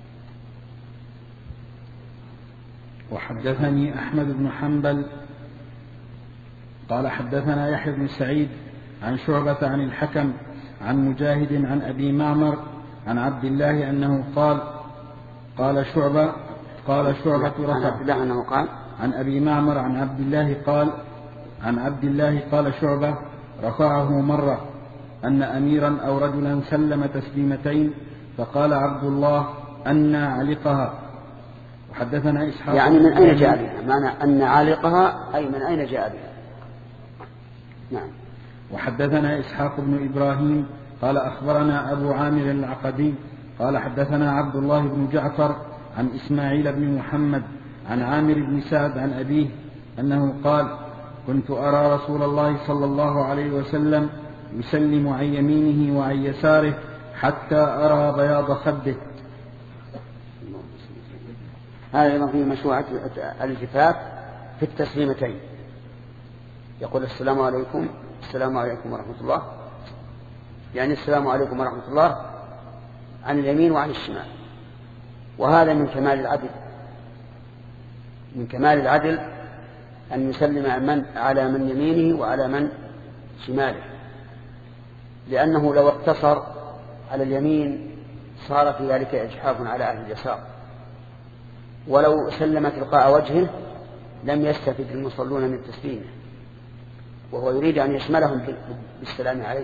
وحدثني أحمد بن حنبل قال حدثنا يحيى بن سعيد عن شعبة عن الحكم عن مجاهد عن أبي معمر عن عبد الله أنه قال شعبة رفع أنه قال عن أبي معمر عن عبد الله قال شعبة رفعه مرة أن أميرا أو رجلا سلم تسليمتين فقال عبد الله أن علقها. وحدثنا إسحاق يعني من أين جاء بها؟ معنى أن علقها أي من أين جاء بها. نعم. وحدثنا إسحاق بن إبراهيم قال أخبرنا أبو عامر العقدي قال حدثنا عبد الله بن جعفر عن إسماعيل بن محمد عن عامر بن سعد عن أبيه أنه قال كنت أرى رسول الله صلى الله عليه وسلم يسلم عن يمينه وعن يساره حتى أرى بياض خده. هذا أيضا فيه مشروعة الالتفات في التسليمتين، يقول السلام عليكم ورحمة الله، يعني السلام عليكم ورحمة الله عن اليمين وعن الشمال. وهذا من كمال العدل أن يسلم على من يمينه وعلى من شماله، لأنه لو اقتصر على اليمين صار في ذلك إجحاف على أهل اليسار، ولو سلم تلقاء وجهه لم يستفد المصلون من تسليمه، وهو يريد أن يشملهم بالسلام عليه،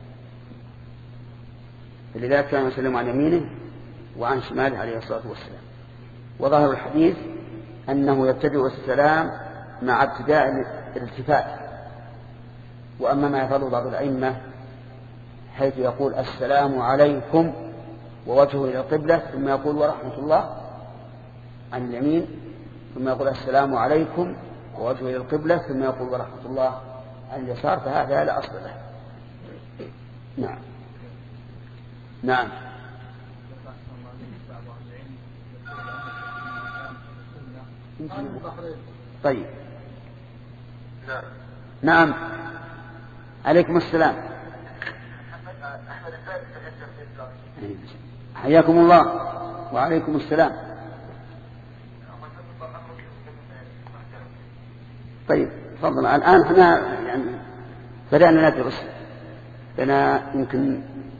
فلذلك كان يسلم عن يمينه وعن شماله عليه الصلاة والسلام. وظاهر الحديث أنه يبتدئ السلام مع ابتداء الالتفات. وأما ما يفعله بعض الأئمة حيث يقول السلام عليكم ووجهه إلى القبلة ثم يقول ورحمة الله عن اليمين، ثم يقول السلام عليكم ووجهه إلى القبلة ثم يقول ورحمة الله عن اليسار، فهذا لا أصل له. نعم. نعم. طيب. نعم. عليكم السلام. حياكم الله. وعليكم السلام. طيب تفضل. الآن احنا يعني بدأنا ندرس لنا يمكن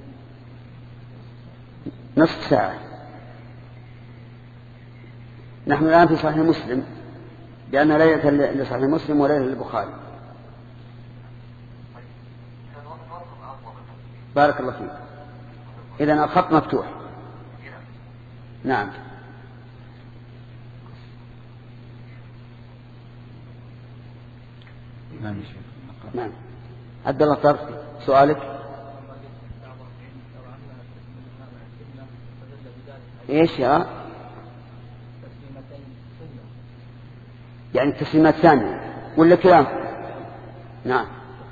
نصف ساعة. نحن الآن في صحيح مسلم، لأن ليلة لصحيح مسلم وليلة للبخاري. بارك الله فيك. إذن الخط مفتوح. نعم. نعم. عبد الله طرف سؤالك. ايش يا يعني التسليمات الثانية ولا كلام؟ نعم.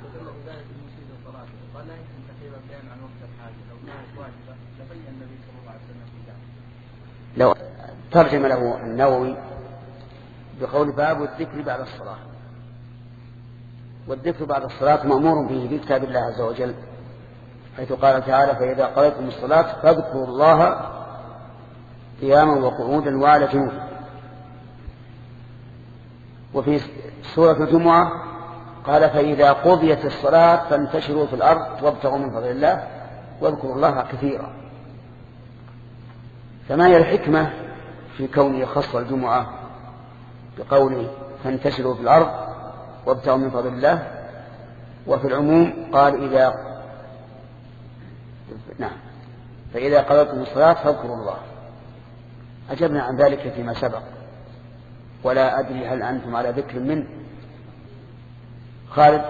لو ترجم له النووي بقول باب الذكر بعد الصلاة، والذكر بعد الصلاة مأمور به في كتاب الله عز وجل، حيث قال تعالى فإذا قضيتم الصلاة فاذكروا الله قياما وقعودا وعلى جنوب. وفي سورة الجمعة قال فإذا قضيت الصلاة فانتشروا في الأرض وابتغوا من فضل الله واذكروا الله كثيرا. فما هي الحكمة في كونه يخص الجمعة بقوله فانتشروا في الأرض وابتغوا من فضل الله، وفي العموم قال فإذا قضيتم الصلاة فاذكروا الله. أجبنا عن ذلك فيما سبق، ولا أدري هل أنتم على ذكر منه. خالد.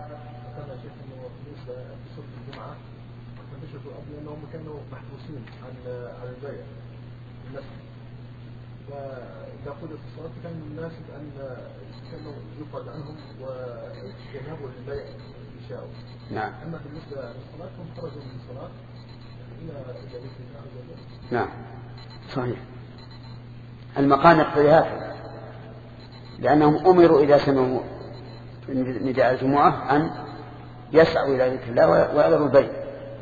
لأنهم كانوا محبوسين عن البيع المسجد، فإذا قضت الصلاة كان المناسب أن كانوا يقعد عنهم ويذهبوا للبيع يشاءوا. نعم. أما بالنسبة للصلاة هم خرجوا من الصلاة إلى بيت الله عز وجل. نعم صحيح. المقام يقتضي هكذا، لأنهم أمروا إذا سمعوا نداء الجمعة أن يسعوا إلى ذكر الله ويذروا البيع،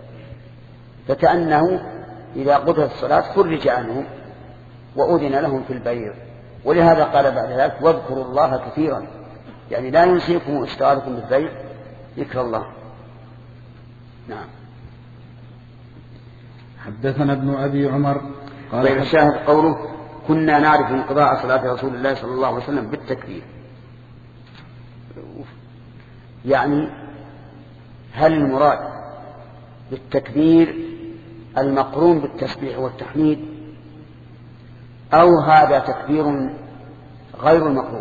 فكأنه إذا قضت الصلاة فرج عنهم وأذن لهم في البيع. ولهذا قال بعد ذلك واذكروا الله كثيرا، يعني لا ينسيكم اشتغالكم بالبيع ذكر الله. نعم. حدثنا ابن أبي عمر قال الشاهد قوله كنا نعرف انقضاء صلاة رسول الله صلى الله عليه وسلم بالتكبير، يعني هل المراد بالتكبير المقرون بالتسبيح والتحميد، أو هذا تكبير غير المقرون؟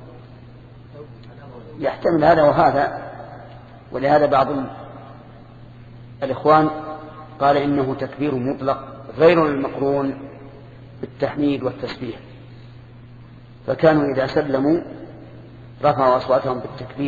يحتمل هذا وهذا، ولهذا بعض الإخوان قال إنه تكبير مطلق غير المقرون بالتحميد والتسبيح، فكانوا إذا سلموا رفعوا أصواتهم بالتكبير،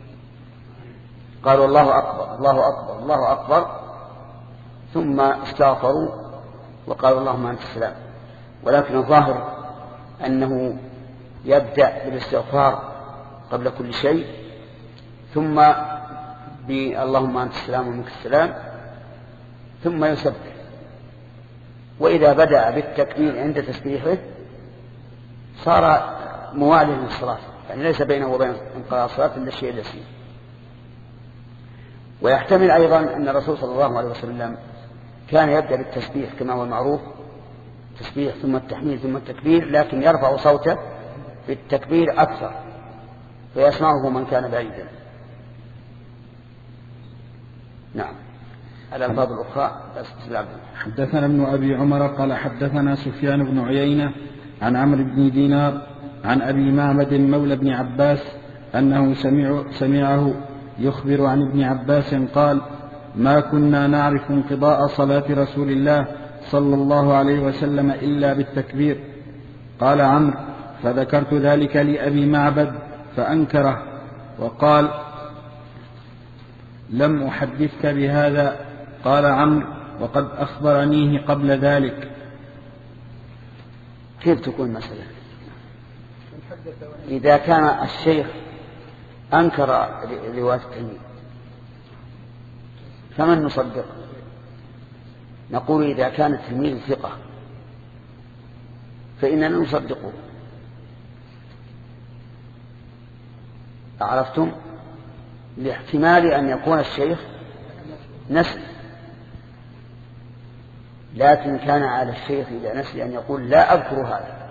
قالوا الله أكبر الله أكبر الله أكبر، ثم استغفروا وقالوا اللهم أنت السلام. ولكن الظاهر أنه يبدأ بالاستغفار قبل كل شيء، ثم اللهم أنت السلام ومنك السلام، ثم يسبح. وإذا بدأ بالتكبير عند تسبيحه صار مواليا للصلاة، يعني ليس بينه وبين انقضاء الصلاة إلا الشيء اليسير. ويحتمل أيضا أن الرسول صلى الله عليه وسلم كان يبدأ بالتسبيح كما هو المعروف، تسبيح ثم التحميد ثم التكبير، لكن يرفع صوته بالتكبير أكثر فيسمعه من كان بعيدا. نعم. الألفاظ الأخرى. حدثنا ابن أبي عمر قال حدثنا سفيان بن عيينة عن عمرو بن دينار عن أبي معبد مولى بن عباس أنه سمعه يخبر عن ابن عباس قال ما كنا نعرف انقضاء صلاة رسول الله صلى الله عليه وسلم إلا بالتكبير. قال عمرو فذكرت ذلك لأبي معبد فأنكره وقال لم أحدثك بهذا. قال عمرو وقد أخبرنيه قبل ذلك. كيف تكون مسألة إذا كان الشيخ أنكر رواية التلميذ فمن نصدق؟ نقول إذا كان التلميذ ثقة فإننا نصدقه. عرفتم؟ لاحتمال أن يكون الشيخ نسي، لكن كان على الشيخ إذا نسي أن يقول لا أذكر هذا.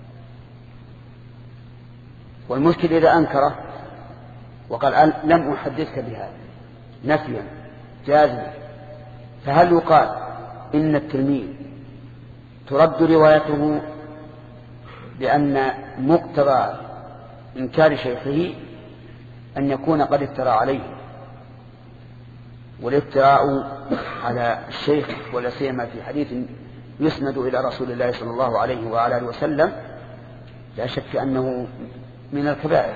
والمشكل إذا أنكره وقال لم أحدثك بهذا نفيا جازما، فهل يقال إن التلميذ ترد روايته لأن مقتضى إنكار شيخه أن يكون قد افترى عليه؟ والافتراء على الشيخ ولا سيما في حديث يسند إلى رسول الله صلى الله عليه وعلى آله وسلم لا شك أنه من الكبائر،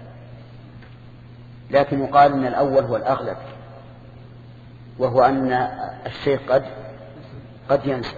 لكن يقال أن الأول هو الأغلب، وهو أن الشيخ قد ينسى،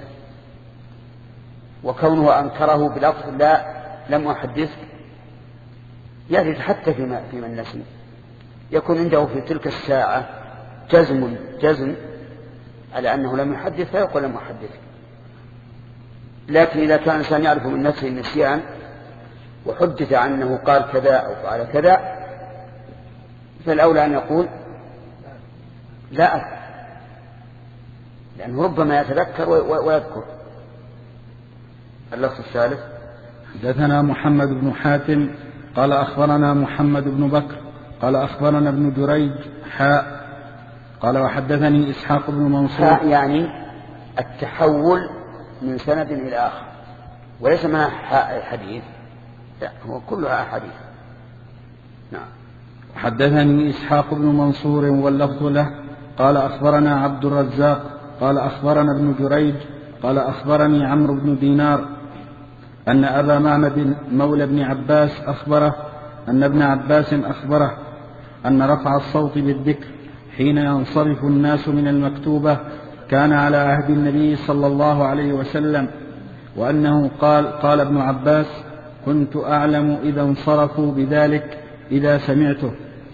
وكونه أنكره بلفظ لا لم أحدثك يجد حتى في من نسي يكون عنده في تلك الساعة جزم على أنه لم يحدث فيقول لم أحدثك. لكن إذا كان الإنسان يعرف من نفسه النسيان وحدث عنه قال كذا أو قال كذا فالأولى أن يقول لا أذكر، لأنه ربما يتذكر ويذكر. اللفظ الثالث. حدثنا محمد بن حاتم قال أخبرنا محمد بن بكر قال أخبرنا ابن جريج قال وحدثني إسحاق بن منصور. يعني التحول من سند إلى آخر، وليس معها حاء الحديث، لا هو كلها حديث. نعم. حدثني إسحاق بن منصور واللفظ له قال أخبرنا عبد الرزاق قال أخبرنا ابن جريج قال أخبرني عمرو بن دينار أن أبا معبد مولى بن عباس أخبره أن ابن عباس أخبره أن رفع الصوت بالذكر حين ينصرف الناس من المكتوبة كان على عهد النبي صلى الله عليه وسلم، وأنه قال ابن عباس: كنت أعلم إذا انصرفوا بذلك إذا سمعته.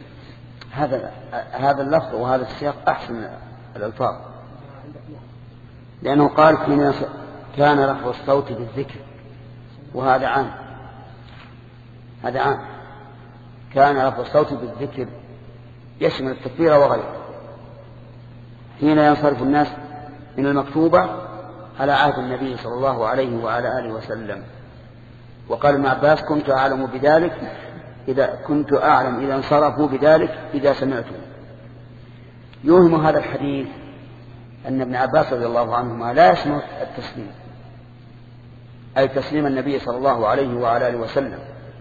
هذا اللفظ وهذا السياق أحسن الألفاظ، لأنه قال كان رفع الصوت بالذكر، وهذا عام. هذا عام، كان رفع الصوت بالذكر يشمل التكبير وغيره حين ينصرف الناس من المكتوبة على عهد النبي صلى الله عليه وعلى آله وسلم. وقال ابن عباس: كنت أعلم إذا انصرفوا بذلك إذا سمعتم. يوهم هذا الحديث أن ابن عباس رضي الله عنهما لا يسمع التسليم، أي تسليم النبي صلى الله عليه وعلى آله وسلم،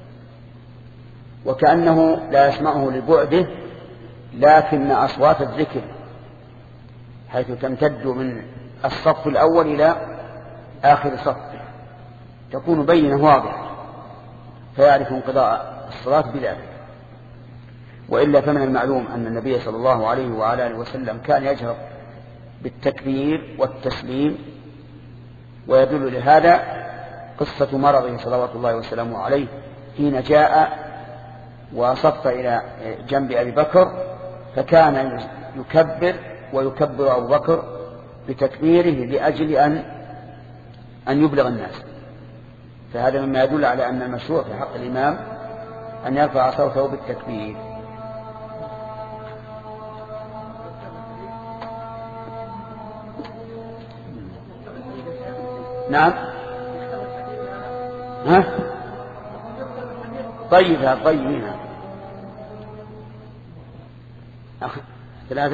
وكأنه لا يسمعه لبعده، لكن أصوات الذكر حيث تمتد من الصف الأول إلى آخر صف تكون بينة واضحة، فيعرف انقضاء الصلاة بذلك. وإلا فمن المعلوم أن النبي صلى الله عليه وعلى آله وسلم كان يجهر بالتكبير والتسليم، ويدل لهذا قصة مرضه صلوات الله وسلامه عليه حين جاء وصف إلى جنب أبي بكر، فكان يكبر ويكبر أبو بكر بتكبيره لأجل أن يبلغ الناس. فهذا مما يدل على أن المشروع في حق الإمام أن يرفع صوته بالتكبير. نعم. طيبها 3.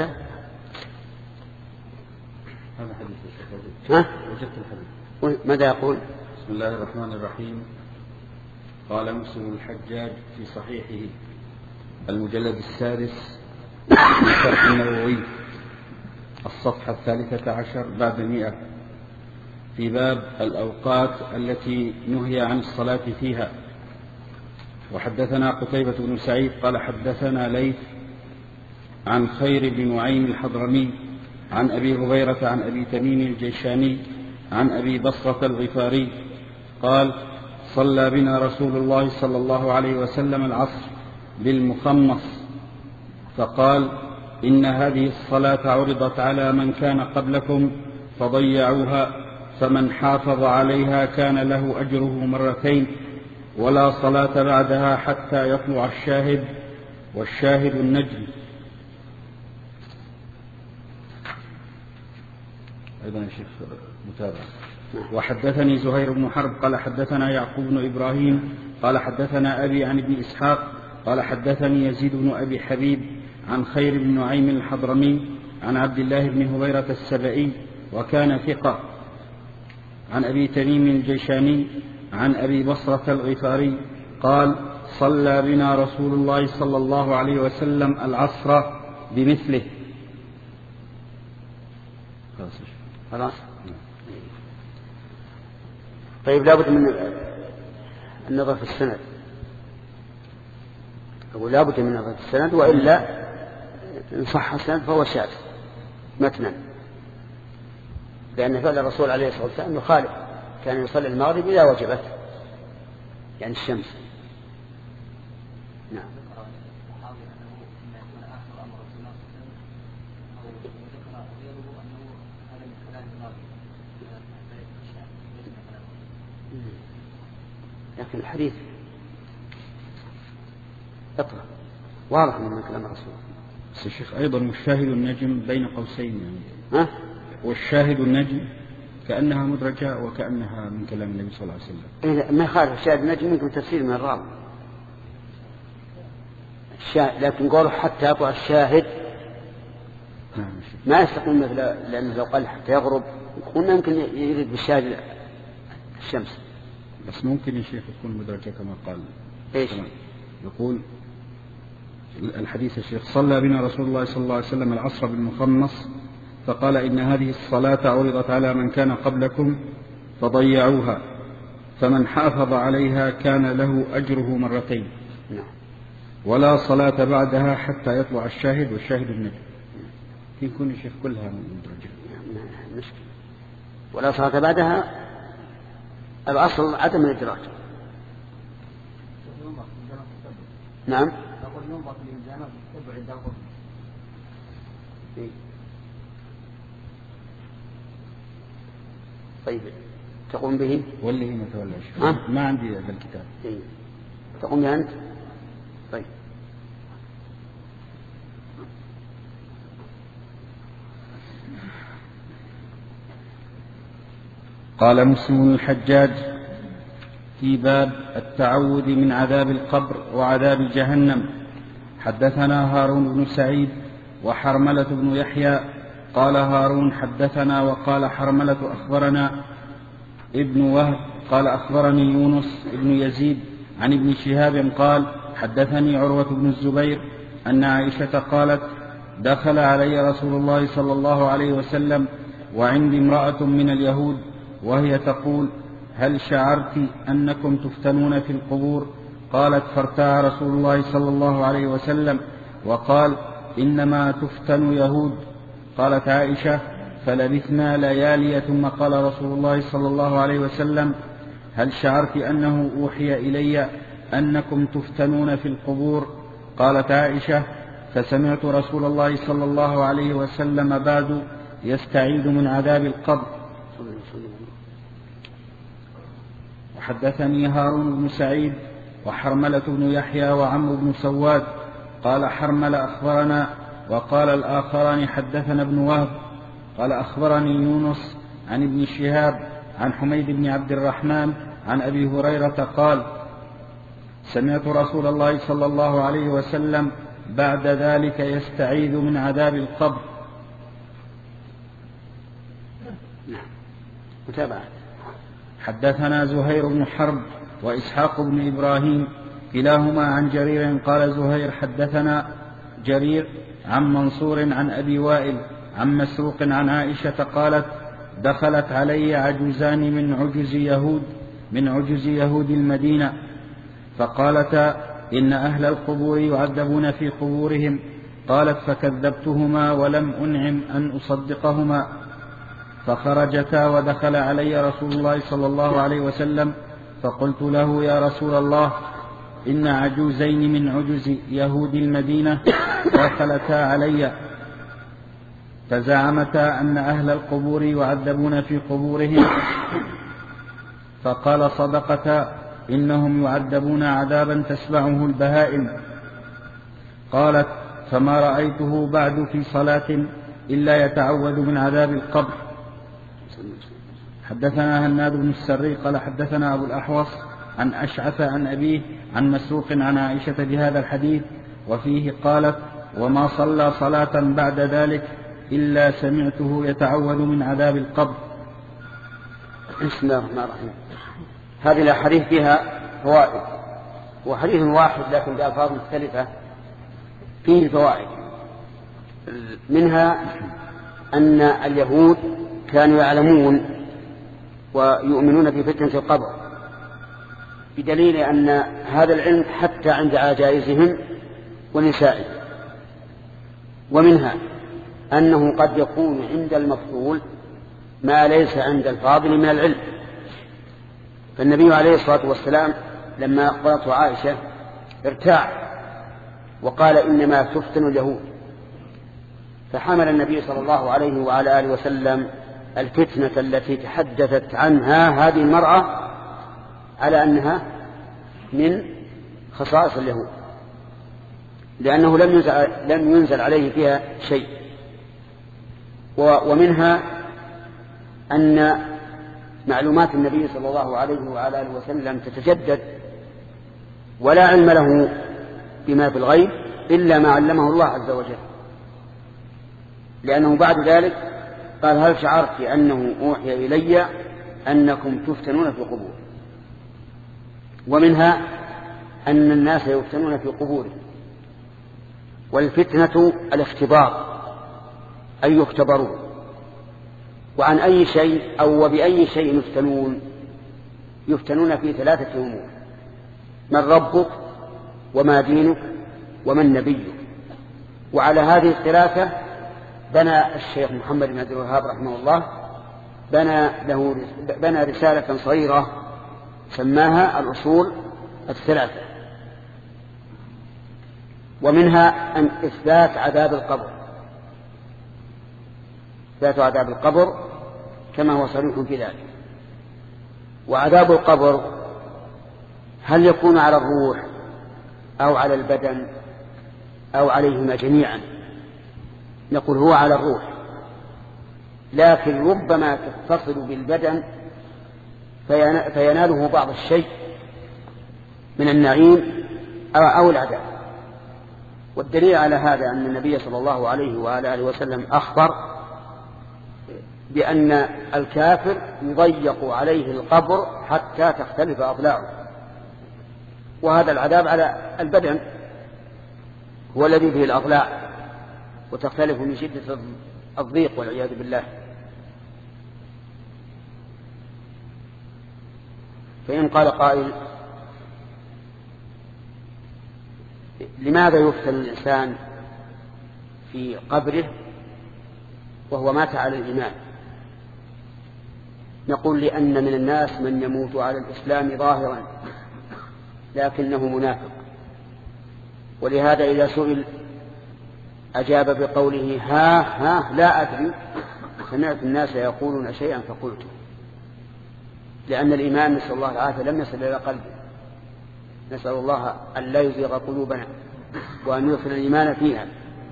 هذا حديث وجدت الحديث. ماذا يقول؟ بسم الله الرحمن الرحيم. قال مسلم الحجاج في صحيحه المجلد 6 من شرح النووي الصفحة 13 بعد 100 في باب الأوقات التي نهي عن الصلاة فيها. وحدثنا قتيبة بن سعيد قال حدثنا ليث عن خير بن نعيم الحضرمي عن أبي هريرة عن أبي تميم الجيشاني عن أبي بصرة الغفاري قال: صلى بنا رسول الله صلى الله عليه وسلم العصر بالمخمص، فقال: إن هذه الصلاة عرضت على من كان قبلكم فضيعوها، فمن حافظ عليها كان له أجره 2 ولا صلاة بعدها حتى يطلع الشاهد، والشاهد النجم. أيضا يا شيخ متابعة. وحدثني زهير بن حرب قال حدثنا يعقوب بن إبراهيم قال حدثنا أبي عن ابن إسحاق قال حدثني يزيد بن أبي حبيب عن خير بن نعيم الحضرمي عن عبد الله بن هريرة السبئي وكان ثقة عن أبي تميم الجيشاني عن أبي بصرة الغفاري قال: صلى بنا رسول الله صلى الله عليه وسلم العصر بمثله. خلاص. طيب، لابد من النظر في السند، أو لابد من النظر في السند، وإلا إن صح السند فهو شاذ متنا، لأن فعل الرسول عليه الصلاة والسلام يخالف، كان يصلي المغرب إذا وجبت يعني الشمس. نعم. لكن الحديث اقرأ واضح من كلام الرسول. بس الشيخ أيضا والشاهد النجم بين قوسين يعني. والشاهد النجم كأنها مدرجة وكأنها من كلام النبي صلى الله عليه وسلم. ما يخالف الشاهد النجم يمكن تفسير من الراوي، لكن قالوا حتى يطلع الشاهد ما يستقيم، لأنه لو قال حتى يغرب قلنا يمكن يريد بالشاهد الشمس. بس ممكن يا شيخ تكون مدرجة كما قال. إيش؟ يقول الحديث يا شيخ: صلى بنا رسول الله صلى الله عليه وسلم العصر بالمخمص فقال: إن هذه الصلاة عرضت على من كان قبلكم فضيعوها، فمن حافظ عليها كان له أجره مرتين، ولا صلاة بعدها حتى يطلع الشاهد والشاهد النجم. يكون يا شيخ كلها مدرجة. ولا صلاة بعدها، الأصل عدم الإدراج. نعم. طيب تقوم به واللي ما تولىش ما عندي هذا الكتاب. تقوم به أنت. طيب قال مسلم الحجاج في باب التعوذ من عذاب القبر وعذاب جهنم: حدثنا هارون بن سعيد وحرملة بن يحيى. قال هارون: حدثنا، وقال حرملة: أخبرنا ابن وهب قال: أخبرني يونس بن يزيد عن ابن شهاب قال: حدثني عروة بن الزبير أن عائشة قالت: دخل علي رسول الله صلى الله عليه وسلم وعندي امرأة من اليهود وهي تقول: هل شعرت أنكم تفتنون في القبور؟ قالت: فارتاع رسول الله صلى الله عليه وسلم وقال: إنما تفتن يهود. قالت عائشة: فلبثنا ليالي ثم قال رسول الله صلى الله عليه وسلم: هل شعرت أنه أوحي إلي أنكم تفتنون في القبور؟ قالت عائشة: فسمعت رسول الله صلى الله عليه وسلم بعد يستعيذ من عذاب القبر. وحدثني هارون بن سعيد وحرملة بن يحيى وعمرو بن سواد. قال حرملة: أخبرنا، وقال الآخران: حدثنا ابن وهب قال: أخبرني يونس عن ابن شهاب عن حميد بن عبد الرحمن عن أبي هريرة قال: سمعت رسول الله صلى الله عليه وسلم بعد ذلك يستعيذ من عذاب القبر. متابعة. حدثنا زهير بن حرب وإسحاق بن إبراهيم كلاهما عن جرير. قال زهير: حدثنا جرير عن منصور عن أبي وائل عن مسروق عن عائشة قالت: دخلت علي عجوزان من عجز يهود المدينة فقالتا: إن أهل القبور يعذبون في قبورهم. قالت: فكذبتهما ولم أنعم أن أصدقهما. فخرجتا ودخل علي رسول الله صلى الله عليه وسلم فقلت له: يا رسول الله، إن عجوزين من عجز يهود المدينة دخلتا علي فزعمتا أن أهل القبور يعذبون في قبورهم. فقال: صدقتا، إنهم يعذبون عذابا تسمعه البهائم. قالت: فما رأيته بعد في صلاة إلا يتعوذ من عذاب القبر. حدثنا هناد بن السري قال: حدثنا أبو الأحوص عن أشعث عن أبيه عن مسروق عن عائشة بهذا الحديث وفيه قالت: وما صلى صلاة بعد ذلك إلا سمعته يتعوذ من عذاب القبر. بسم الله الرحمن الرحيم. هذه الأحاديث فيها فوائد، وحديث واحد لكن بألفاظ مختلفة فيه فوائد. منها أن اليهود كانوا يعلمون ويؤمنون في فتنة القبر، بدليل أن هذا العلم حتى عند عجائزهم ونسائهم. ومنها أنه قد يكون عند المفضول ما ليس عند الفاضل من العلم. فالنبي عليه الصلاة والسلام لما أخبرته عائشة ارتاع وقال: إنما تفتن اليهود. فحمل النبي صلى الله عليه وعلى آله وسلم الفتنة التي تحدثت عنها هذه المرأة على أنها من خصائص اليهود، لأنه لم ينزل عليه فيها شيء. ومنها أن معلومات النبي صلى الله عليه وعلى آله وسلم تتجدد، ولا علم له بما في الغيب إلا ما علمه الله عز وجل، لأنه بعد ذلك قال: هل شعرت أنه أوحي إلي أنكم تفتنون في القبور؟ ومنها أن الناس يفتنون في قبورهم، والفتنة الاختبار أن يختبرون. وعن أي شيء أو وبأي شيء يفتنون في 3 أمور: من ربك، وما دينك، ومن نبيك. وعلى هذه ال3 بنى الشيخ محمد بن عبد الوهاب رحمه الله بنى رسالة صغيرة سماها الأصول ال3. ومنها أن إثبات عذاب القبر، إثبات عذاب القبر كما هو صريح في ذلك. وعذاب القبر هل يكون على الروح أو على البدن أو عليهما جميعا؟ نقول هو على الروح، لكن ربما تتصل بالبدن فيناله بعض الشيء من النعيم أو العذاب. والدليل على هذا أن النبي صلى الله عليه وآله وسلم أخبر بأن الكافر يضيق عليه القبر حتى تختلف أضلاعه، وهذا العذاب على البدن هو الذي فيه الأضلاع وتختلف من شدة الضيق والعياذ بالله. فإن قال قائل: لماذا يفتن الإنسان في قبره وهو مات على الإيمان؟ نقول: لأن من الناس من يموت على الإسلام ظاهرا لكنه منافق، ولهذا إذا سئل أجاب بقوله ها لا أدري، سمعت الناس يقولون شيئا فقلته، لأن الإيمان نسأل الله العافية لم يصل إلى قلبه. نسأل الله أن لا يزيغ قلوبنا وأن يدخل الإيمان فيها.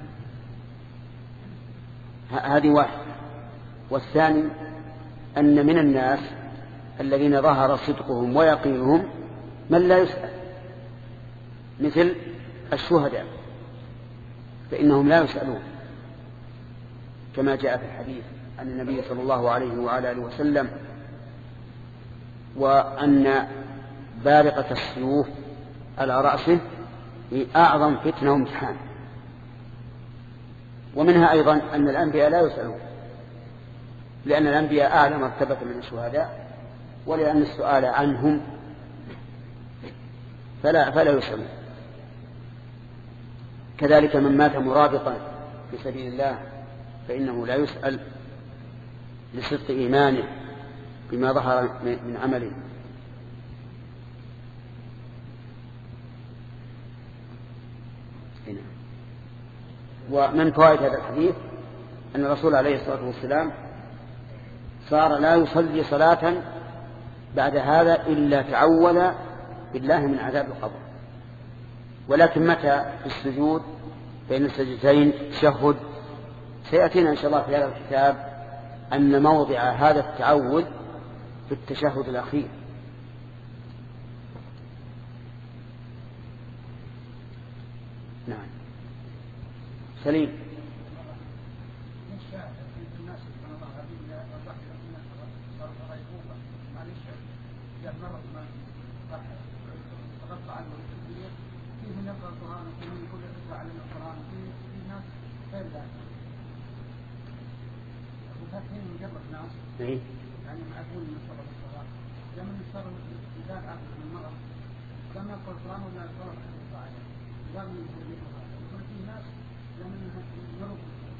هذه واحد. والثاني أن من الناس الذين ظهر صدقهم ويقينهم من لا يسأل، مثل الشهداء فإنهم لا يسألون، كما جاء في الحديث عن النبي صلى الله عليه وآله وسلم: وأن بارقة السيوف على رأسه أعظم فتنة وامتحان. ومنها أيضا أن الأنبياء لا يسألون، لأن الأنبياء أعلى مرتبة من الشهداء، ولأن السؤال عنهم فلا يسألون. كذلك من مات مرابطا في سبيل الله فإنه لا يسأل لصدق إيمانه بما ظهر من عمله. ومن فوائد هذا الحديث أن الرسول عليه الصلاة والسلام صار لا يصلي صلاة بعد هذا إلا تعوذ بالله من عذاب القبر. ولكن متى في السجود بين السجدتين تشهد، سيأتينا إن شاء الله في هذا الكتاب أن موضع هذا التعوذ في التشهد الأخير. نعم. سليم. يعني معقول من صلاة الصلاة لما نصر إذا عقل من المرض لما يقول القرآن ولا الصلاة الصلاة لازم يقولها. يقول في ناس لما يمرض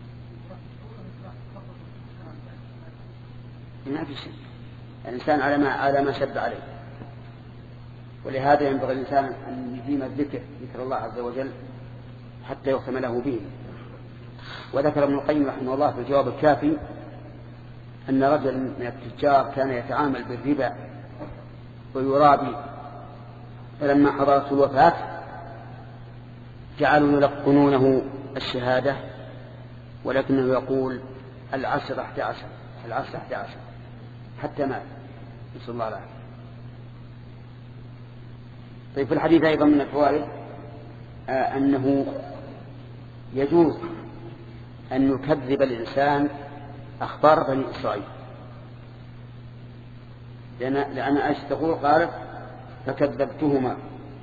ما في شيء، الإنسان على ما شب عليه. ولهذا ينبغي الإنسان أن يديم ذكر الله عز وجل حتى يختم له به. وذكر ابن القيم رحمه الله في الجواب الكافي أن رجل من التجار كان يتعامل بالربا ويرابي، فلما حضرته الوفاة جعلوا يلقنونه الشهادة ولكنه يقول العشر 11 العشر 11 حتى مات، نسأل الله العافية. طيب في الحديث أيضا من الفوائد أنه يجوز أن يكذب الإنسان أخبار بني إسرائيل، لأن عائشة تقول قالت فكذبتهما.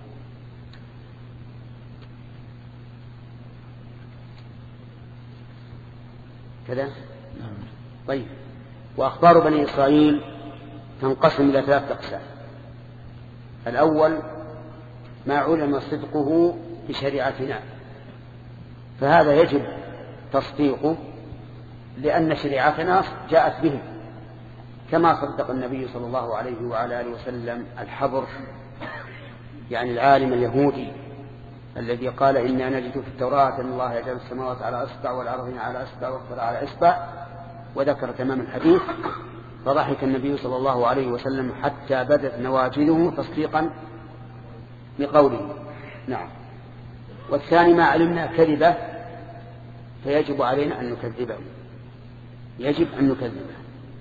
كذا. طيب. وأخبار بني إسرائيل تنقسم إلى 3 أقسام. الأول ما علم صدقه بشريعتنا، فهذا يجب تصديقه لأن شريعتنا جاءت به، كما صدق النبي صلى الله عليه وعلى آله وسلم الحبر، يعني العالم اليهودي الذي قال إنا نجد في التوراة أن الله يجعل السماوات على أصبع والأرضين على أصبع والكرة على أصبع، وذكر تمام الحديث، فضحك النبي صلى الله عليه وسلم حتى بدت نواجذه تصديقا بقوله. نعم. والثاني ما علمنا كذبه فيجب علينا أن نكذبه، يجب أن نكذبه،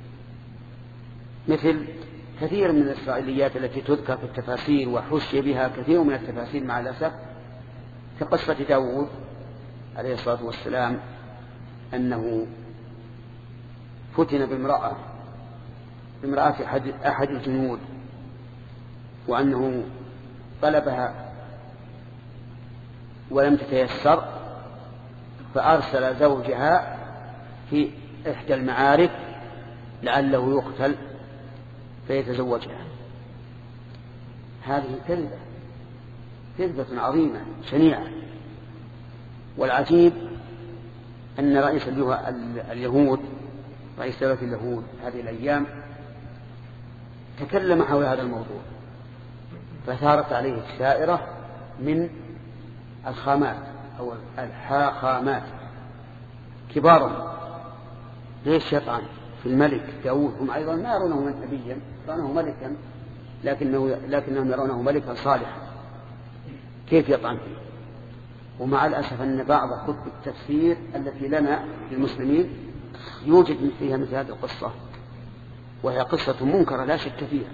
مثل كثير من الإسرائيليات التي تذكر في التفاسير وحشي بها كثير من التفاسير مع الأسف، كقصة داود عليه الصلاة والسلام أنه فتن بامرأة أحد الجنود، وأنه طلبها ولم تتيسر، فأرسل زوجها في إحدى المعارك لعله يقتل فيتزوجها. هذه كذبة عظيمة شنيعة. والعجيب أن رئيس اليهود، رئيس دولة اليهود هذه الأيام، تكلم حول هذا الموضوع، فثارت عليه السائرة من الخامات أو الحاخامات كبارا. ليش يطعن في الملك داود؟ هم أيضا ما يرونه نبيا، يرونه ملكا، لكنهم يرونه ملكا صالحا، كيف يطعن فيه؟ ومع الأسف أن بعض كتب التفسير التي لنا للمسلمين يوجد فيها مثل هذه القصة، وهي قصة منكرة لا شك فيها،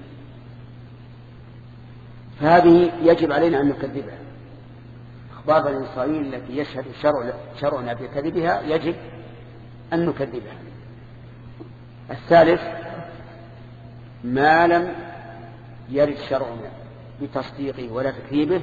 فهذه يجب علينا أن نكذبها. أخبار بني إسرائيل التي يشهد شرعنا بكذبها يجب أن نكذبها. الثالث ما لم يرد شرعنا بتصديقه ولا تكذيبه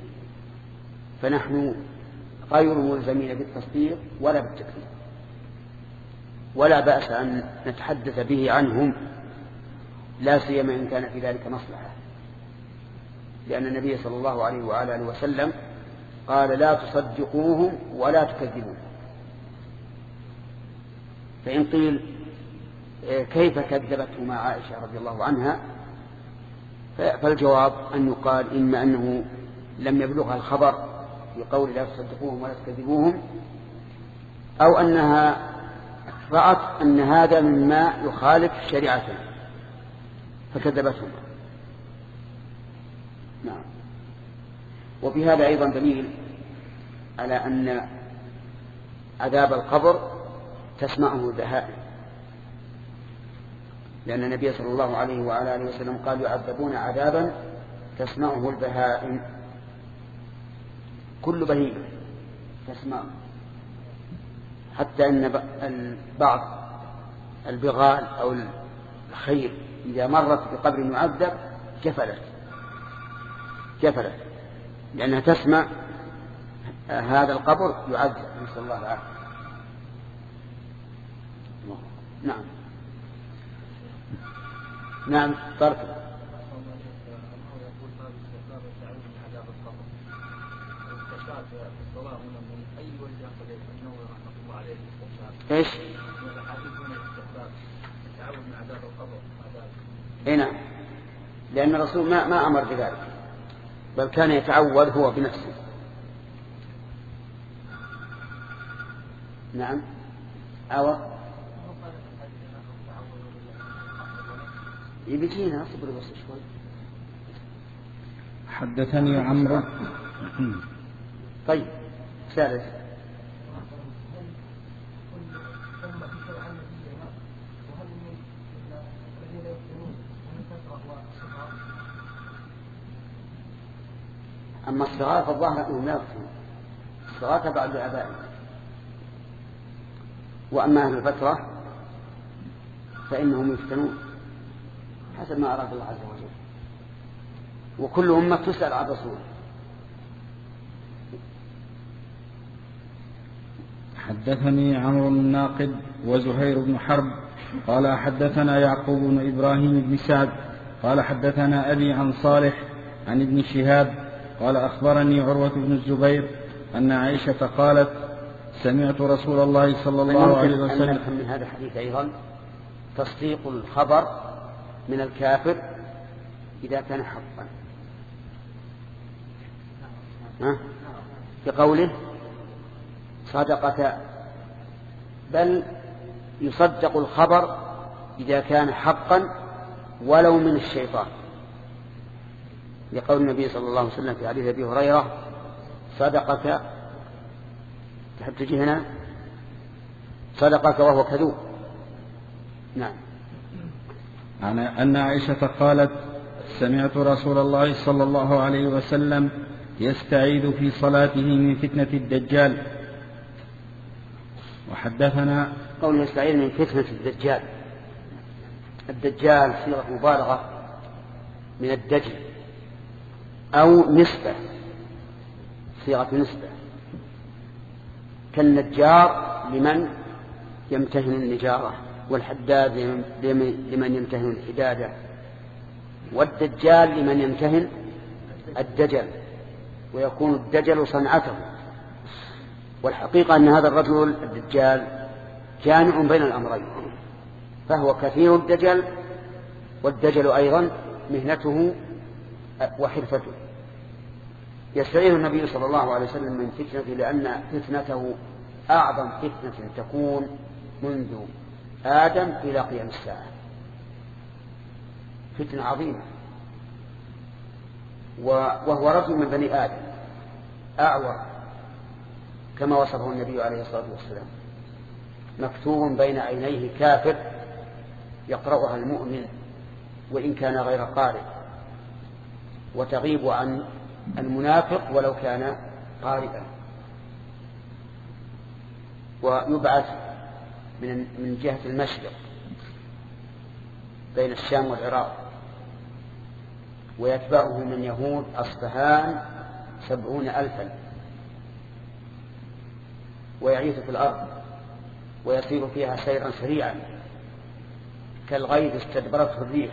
فنحن غير ملزمين بالتصديق ولا بالتكذيب، ولا بأس أن نتحدث به عنهم، لا سيما إن كان في ذلك مصلحة، لأن النبي صلى الله عليه وعلى آله وسلم قال لا تصدقوهم ولا تكذبوهم. فإن قيل كيف كذبتهما عائشة رضي الله عنها، فالجواب أن يقال إما أنه لم يبلغها الخبر بقول لا تصدقوهم ولا تكذبوهم، أو أنها رأت أن هذا مما يخالف شريعتنا فكذبتهم. نعم. وفي هذا أيضا دليل على أن عذاب القبر تسمعه البهائم، لأن النبي صلى الله عليه وعلى آله وسلم قال يعذبون عذابا تسمعه البهائم، كل بهيمة تسمع، حتى أن بعض البغال أو الخيل إذا مرت بقبر يعذب جفلت لأنها تسمع هذا القبر يعذب، نسأل الله العافية. نعم ترك ايش؟ نعم، لأن الرسول ما أمر بذلك، بل كان يتعوذ هو بنفسه. نعم. يبتينا أصبر بس شوي. حدثني عمرو. طيب ثالث أما الصغار فالظاهر أنهم لا يفتنون، الصغار تبع لآبائهم، وأما أهل الفترة فإنهم يفتنون حسب ما أراد الله عز وجل. وكل أمة تسأل عن رسول. حدثني عمرو الناقد وزهير بن حرب قال حدثنا يعقوب بن إبراهيم بن سعد قال حدثنا أبي عن صالح عن ابن شهاب قال أخبرني عروة بن الزبير أن عائشة قالت سمعت رسول الله صلى الله عليه وسلم. أن نفهم من هذا الحديث أيضا تصديق الخبر من الكافر إذا كان حقا، بقوله صدقة، بل يصدق الخبر إذا كان حقا ولو من الشيطان، لقول النبي صلى الله عليه وسلم في حديث أبي هريرة صدقك، تحب تجي هنا صدقك وهو كذوب. نعم. أن عائشة قالت سمعت رسول الله صلى الله عليه وسلم يستعيذ في صلاته من فتنة الدجال. وحدثنا قول يستعيذ من فتنة الدجال، الدجال صيغة مبالغة من الدجل أو نسبة، صيغة نسبة، كالنجار لمن يمتهن النجارة، والحداد لمن يمتهن الحدادة، والدجال لمن يمتهن الدجل، ويكون الدجل صنعته. والحقيقة أن هذا الرجل الدجال جامع بين الأمرين، فهو كثير الدجل، والدجل أيضا مهنته وحرفته. يستعيذ النبي صلى الله عليه وسلم من فتنته لأن فتنته أعظم فتنة تكون منذ آدم إلى قيام الساعة، فتنة عظيمة. وهو رجل من بني آدم أعور كما وصفه النبي عليه الصلاة والسلام، مكتوب بين عينيه كافر يقرأها المؤمن وإن كان غير قارئ، وتغيب عن المنافق ولو كان قارئا. ويبعث من جهة المشرق بين الشام والعراق، ويتبعه من يهود أصفهان 70,000، ويعيث في الأرض ويسير فيها سيرا سريعا كالغيث استدبرته الريح،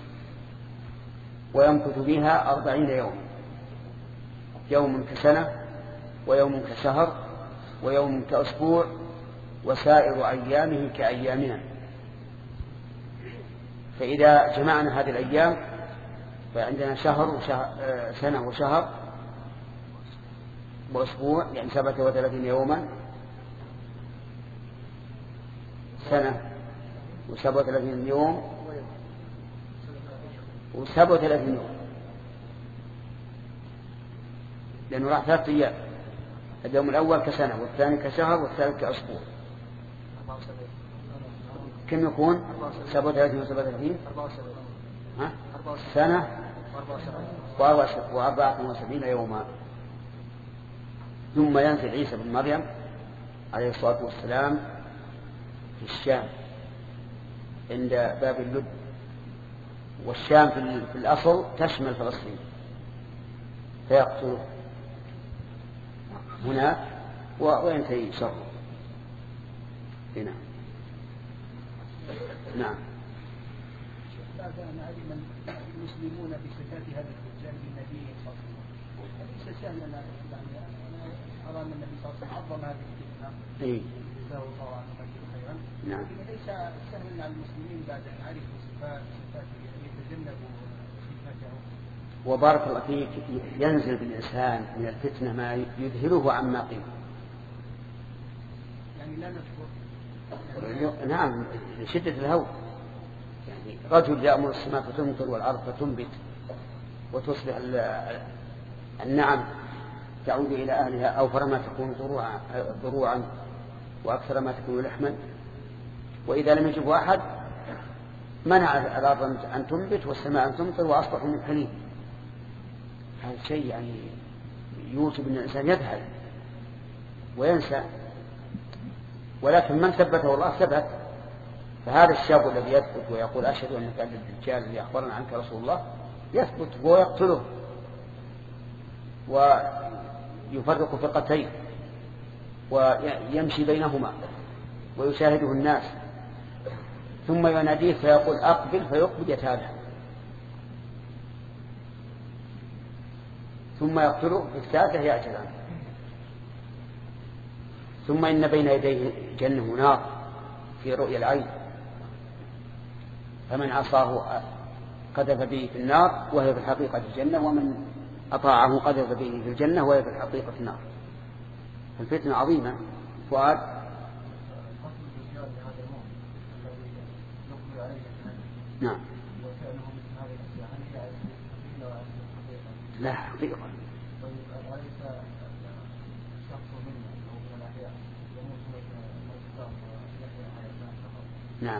ويمكث بها 40 يوم، يوم كسنة ويوم كشهر ويوم كأسبوع، وسائر أيامه كأيامنا. فإذا جمعنا هذه الأيام فعندنا سنة وشهر وأسبوع، يعني 37 يوما، سنة و37 يوم و37 يوم، لأنه راح 3 أيام، اليوم الأول كسنة والثاني كشهر والثالث كأسبوع. كم يكون 37 و37 سنة و74 يوما. ثم ينزل عيسى بن مريم عليه الصلاة والسلام في الشام عند باب اللد، والشام في الأصل تشمل فلسطين، فيقتل هناك وينتهي شره هنا. نعم. بعد أن علم المسلمون بصفات هذا الدجال بالنبي صلى الله عليه وسلم، أليس سهلا يعني أرى أن النبي صلى الله عليه وسلم عظم هذه الفتنة جزاه الله عنه خيرا. نعم. ليس سهلا على المسلمين بعد أن عرفوا صفاته أن يتجنبوا فتنته. وبارك الله فيك، ينزل بالإنسان من الفتنة ما يذهله عما قيل. يعني لا نشكر. نعم، لشدة الهول. يعني رجل يأمر السماء فتمطر والأرض فتنبت وتصبح النعم تعود إلى أهلها أوفر ما تكون ضروعا وأكثر ما تكون لحما، وإذا لم يجب أحد منع الأرض أن تنبت والسماء أن تمطر وأصبحوا من حليب. هذا شيء يعني يوجب أن الإنسان يذهل وينسى، ولكن من ثبته الله ثبت. فهذا الشاب الذي يثبت ويقول أشهد أنك أنت الدجال الذي أخبرنا عنك رسول الله يثبت ويقتله ويفرق فرقتين ويمشي بينهما ويشاهده الناس، ثم يناديه فيقول أقبل فيقبل يتابع، ثم يقتله بالساعة يعجلان. ثم إن بين يديه جنة ونار في رؤيا العين، فمن عصاه قذف به في النار وهي في الحقيقة الجنة، ومن أطاعه قذف به في الجنة وهي في الحقيقة النار. الفتنة عظيمة. فؤاد. نعم. لا حقيقة. نعم.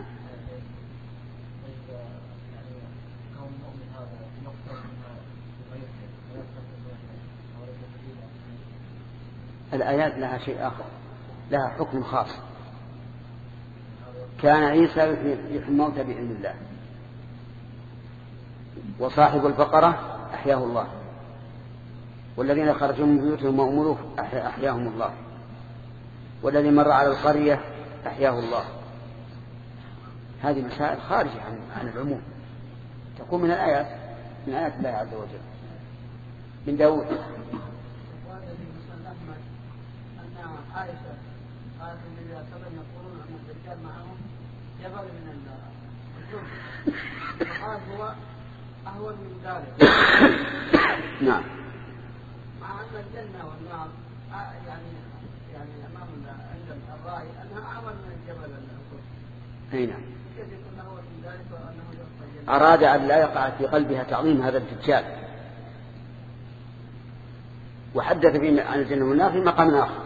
الآيات لها شيء آخر، لها حكم خاص. كان عيسى يحيي الموتى بإذن الله، وصاحب البقرة أحياه الله، والذين خرجوا من بيوتهم وأمروا أحياهم الله، والذي مر على القرية أحياه الله. هذه مسائل خارجة عن العموم، تكون من الآيات، من آيات الله عز وجل. من داود. عائشة قالت النبي صلى الله عليه وسلم يقولون أن الدجال معهم جبل من الجند، وقال هو أهون من ذلك. نعم. مع أن الجنة والنار يعني أمام عند الرأي أنها أعظم من الجبل الكل. أي نعم. كيف يكون أهون من ذلك وأنه يقصد الجنة؟ أراد أن لا يقع في قلبها تعظيم هذا الدجال، وحدث به عن الجنة والنار في مقام آخر.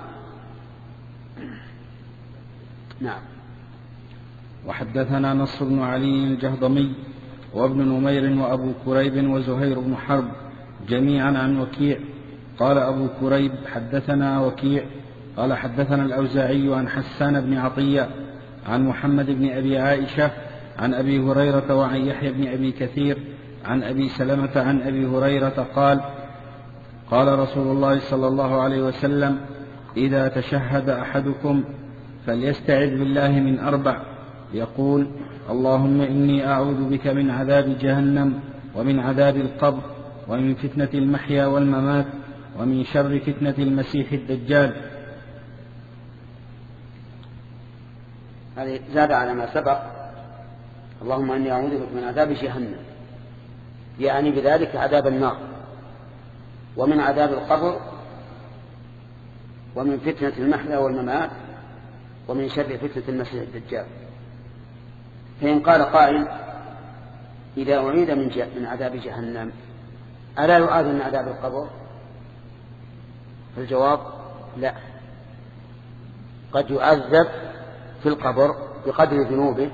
نعم. وحدثنا نصر بن علي الجهضمي وابن نمير وأبو كريب وزهير بن حرب جميعا عن وكيع. قال أبو كريب حدثنا وكيع قال حدثنا الأوزاعي عن حسان بن عطية عن محمد بن أبي عائشة عن أبي هريرة وعن يحيى بن أبي كثير عن أبي سلمة عن أبي هريرة قال قال رسول الله صلى الله عليه وسلم إذا تشهد أحدكم فليستعذ بالله من 4، يقول اللهم إني أعوذ بك من عذاب جهنم ومن عذاب القبر ومن فتنة المحيا والممات ومن شر فتنة المسيح الدجال. هذه زاد على ما سبق. اللهم إني أعوذ بك من عذاب جهنم، يعني بذلك عذاب النار، ومن عذاب القبر، ومن فتنة المحيا والممات، ومن شر فتنة المسيح الدجال. فإن قال قائل إذا أعيد من عذاب جهنم ألا يعاذ من عذاب القبر؟ فالجواب لا، قد يعذب في القبر بقدر ذنوبه،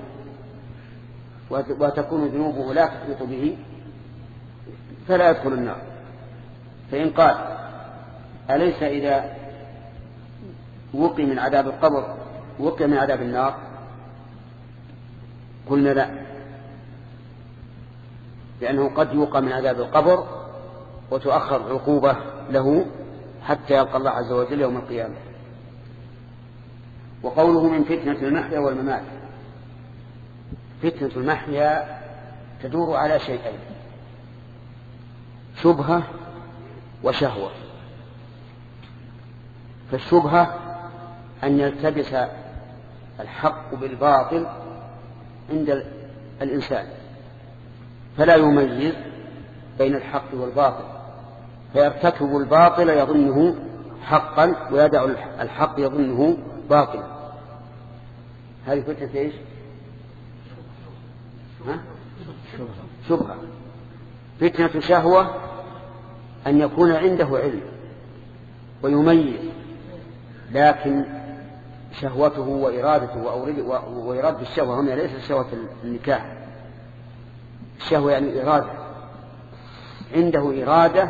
وتكون ذنوبه لا تحيط به فلا يدخل النار. فإن قال أليس إذا وقي من عذاب القبر وقي من عذاب النار؟ قلنا لا، لأنه قد يوقى من عذاب القبر وتؤخر عقوبة له حتى يلقى الله عز وجل يوم القيامة. وقوله من فتنة المحيا والممات، فتنة المحيا تدور على شيئين: شبهة وشهوة. فالشبهة أن يلتبس الحق بالباطل عند الإنسان فلا يميز بين الحق والباطل، فيرتكب الباطل يظنه حقا ويدع الحق يظنه باطلا. هذه فتنة ايش؟ شبهة. فتنة شهوة أن يكون عنده علم ويميز، لكن شهوته وإرادته وإرادة الشهوة هنا ليس شهوة النكاح، الشهوة يعني إرادة، عنده إرادة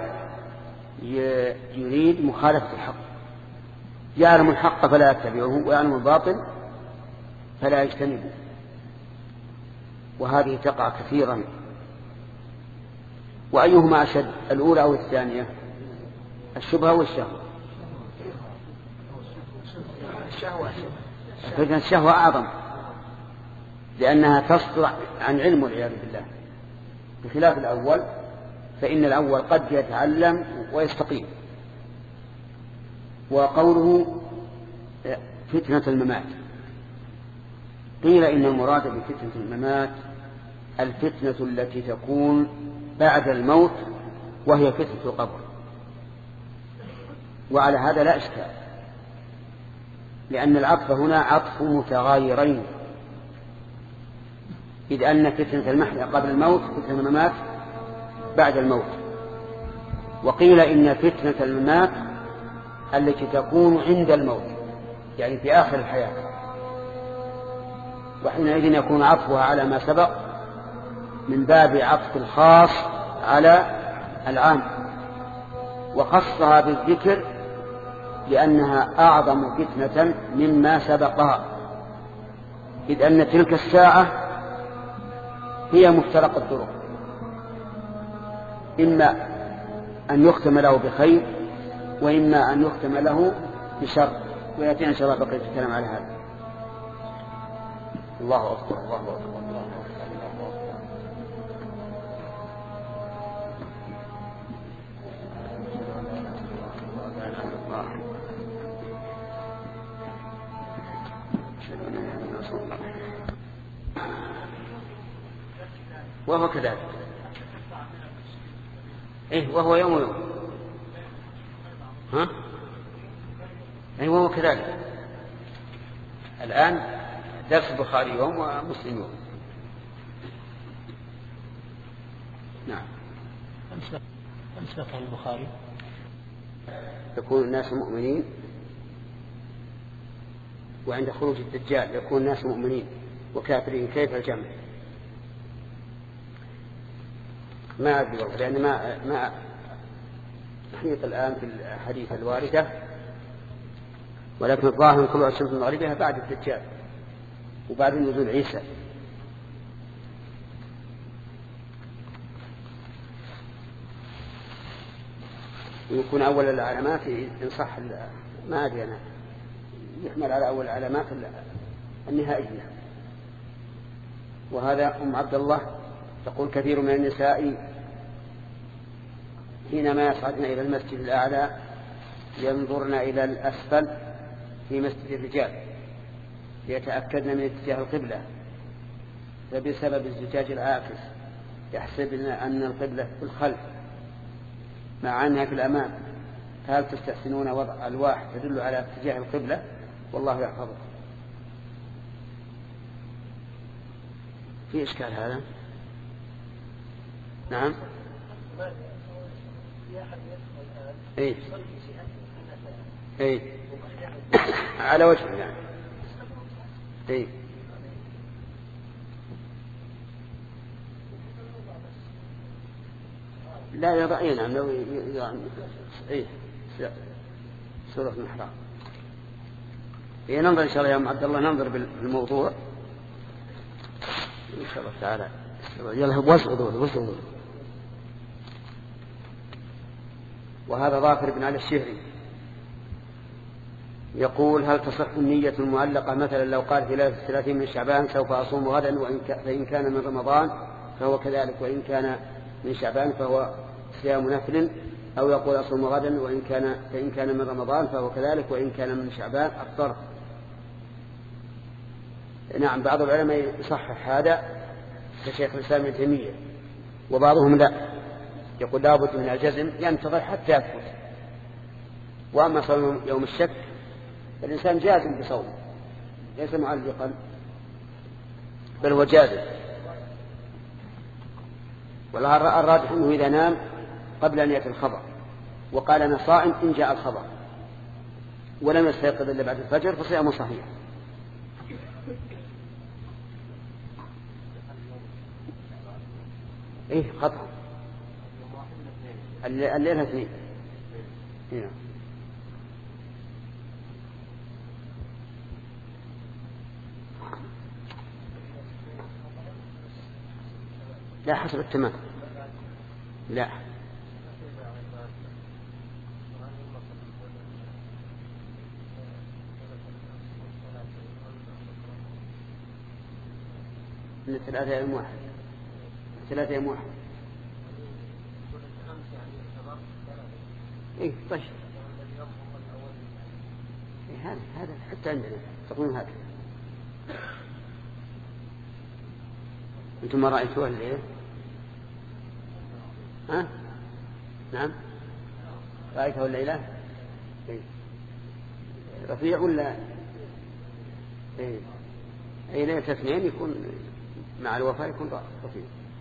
يريد مخالفة الحق، يعلم الحق فلا يتبعه ويعلم الباطل فلا يجتنبه، وهذه تقع كثيرا. وأيهما أشد، الأولى أو الثانية؟ الشبهة والشهوة. فتنة الشهوة أعظم لأنها تصدر عن علم والعياذ بالله، بخلاف الأول فإن الأول قد يتعلم ويستقيم. وقوله فتنة الممات، قيل إن المراد بفتنة الممات الفتنة التي تكون بعد الموت وهي فتنة القبر، وعلى هذا لا إشكال، لأن العطف هنا عطف متغايرين، إذ أن فتنة المحيا قبل الموت فتنة الممات بعد الموت. وقيل إن فتنة الممات التي تكون عند الموت يعني في آخر الحياة، وحينئذ يكون عطفها على ما سبق من باب عطف الخاص على العام، وخصها بالذكر لأنها أعظم فتنة مما سبقها، إذ أن تلك الساعة هي مفترق الطرق، إما أن يختم له بخير وإما أن يختم له بشر، ويأتينا إن شاء الله بقية الكلام على هذا. الله أكبر الله أكبر الله أكبر. وهو كذلك وهو يوم وهو كذلك. الآن درس البخاري يوم ومسلم يوم. نعم. أمس البخاري يكون الناس مؤمنين، وعند خروج الدجال يكون الناس مؤمنين وكافرين، كيف الجمع؟ ما أدري والله، لأن ما أحيط الآن في الحديث الواردة، ولكن الظاهر طلوع الشمس من مغربها بعد الدجال وبعد نزول عيسى. يكون أول العلامات إن صح، ما أدري أنا، يحمل على أول العلامات النهائية. وهذا أم عبد الله تقول كثير من النساء حينما يصعدن إلى المسجد الأعلى ينظرن إلى الأسفل في مسجد الرجال ليتأكدن من اتجاه القبلة، فبسبب الزجاج العاكس يحسبن أن القبلة في الخلف مع أنها في الأمام. هل تستحسنون وضع ألواح تدل على اتجاه القبلة؟ والله يحفظكم. في إشكال هذا؟ نعم. على وجهه يعني. لا يضعين نعم لو سورة المحراب. ننظر إن شاء الله يا أم عبد الله، ننظر بالموضوع إن شاء الله تعالى. يلا وصعدوا. وهذا ظافر بن علي الشهري يقول هل تصح النية المعلقة مثلا لو قال في ليلة 30 من شعبان سوف أصوم غدا فإن كان من رمضان فهو كذلك، وإن كان من شعبان فهو صيام نفل، أو يقول أصوم غدا فإن كان من رمضان فهو كذلك، وإن كان من شعبان أفطر. نعم، بعض العلماء يصحح هذا كشيخ الإسلام ابن تيمية، وبعضهم لا، يقول لابد من الجزم ينتظر حتى يثبت. وأما صوم يوم الشك الإنسان جازم بصوم ليس معلقا، بل هو جازم. والراجح أنه إذا نام قبل أن يأتي الخبر وقال أنا صائم إن جاء الخبر ولم يستيقظ إلا بعد الفجر فصيامه صحيح. خطأ الليلة 2 هنا. لا حسب التمام، لا من 3 أيام واحد 3 أيام واحد. إيه طيب إيه هذا حتى عندنا تقوم هذا. أنتم ما رأيتوها الليلة؟ ها؟ نعم رأيته الليلة؟ إيه؟ رفيع ولا إيه؟ أي ليلة 2 يكون مع الوفاة يكون رفيع.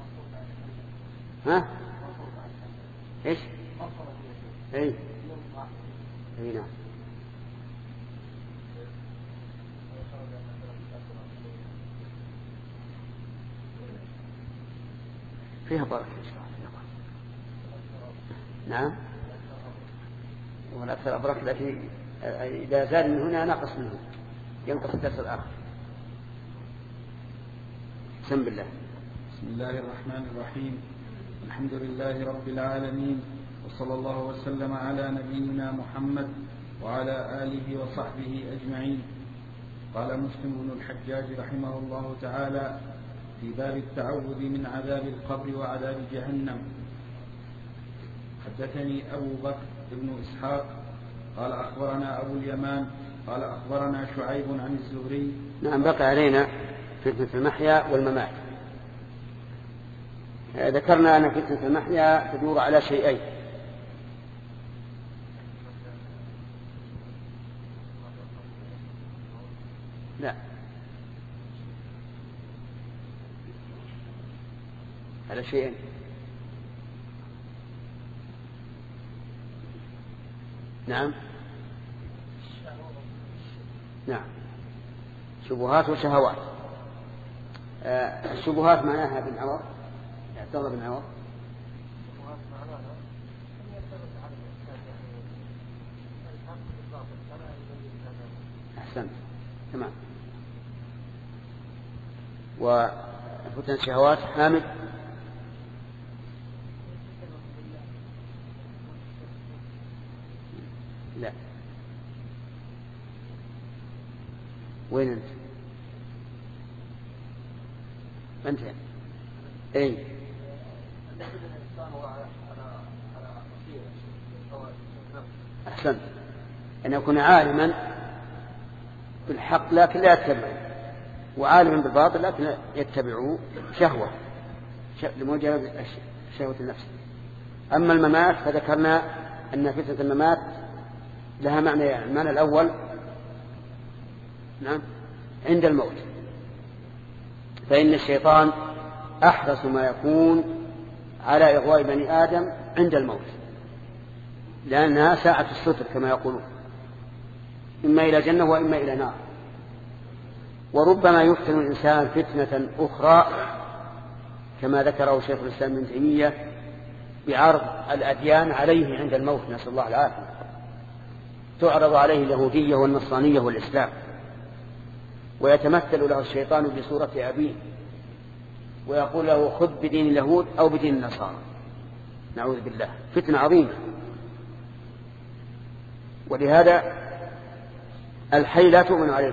ها؟ إيش؟ إيه؟ إيه نعم. فيها بركة إن شاء الله. نعم والأكثر أبرك، لكن إذا زاد من هنا نقص منه ينقص الدرس الآخر. بسم الله. بسم الله الرحمن الرحيم. الحمد لله رب العالمين، وصلى الله وسلم على نبينا محمد وعلى آله وصحبه أجمعين. قال مسلم بن الحجاج رحمه الله تعالى في باب التعوذ من عذاب القبر وعذاب جهنم: حدثني أبو بكر بن إسحاق قال أخبرنا أبو اليمان قال أخبرنا شعيب عن الزهري. نعم بقى علينا فتنة المحيا والممات. ذكرنا أن فتنة المحيا تدور على شيئين: لا على شيئين. نعم نعم شبهات وشهوات. الشبهات معناها بن عوض عبد الله بن عوض. أحسنت تمام. وفتن الشهوات حامد. لا وين أنت؟ أنت أي أحسنت أن يكون عالما بالحق لكن لا يتبعه، وعالما بالباطل لكن يتبعه شهوة لمجرد شهوة النفس. أما الممات فذكرنا أن فتنة الممات لها معنى، يعني المعنى الأول نعم عند الموت، فإن الشيطان أحرص ما يكون على إغواء بني آدم عند الموت، لأنها ساعة الستر كما يقولون، إما إلى جنة وإما إلى نار. وربما يفتن الإنسان فتنة أخرى كما ذكره شيخ الإسلام ابن تيمية بعرض الأديان عليه عند الموت، نسأل الله العافية. تعرض عليه اليهودية والنصرانية والإسلام، ويتمثل له الشيطان بصورة أبيه ويقول له خذ بدين اليهود أو بدين النصارى، نعوذ بالله. فتنة عظيمة. ولهذا الحي لا تؤمن عليه.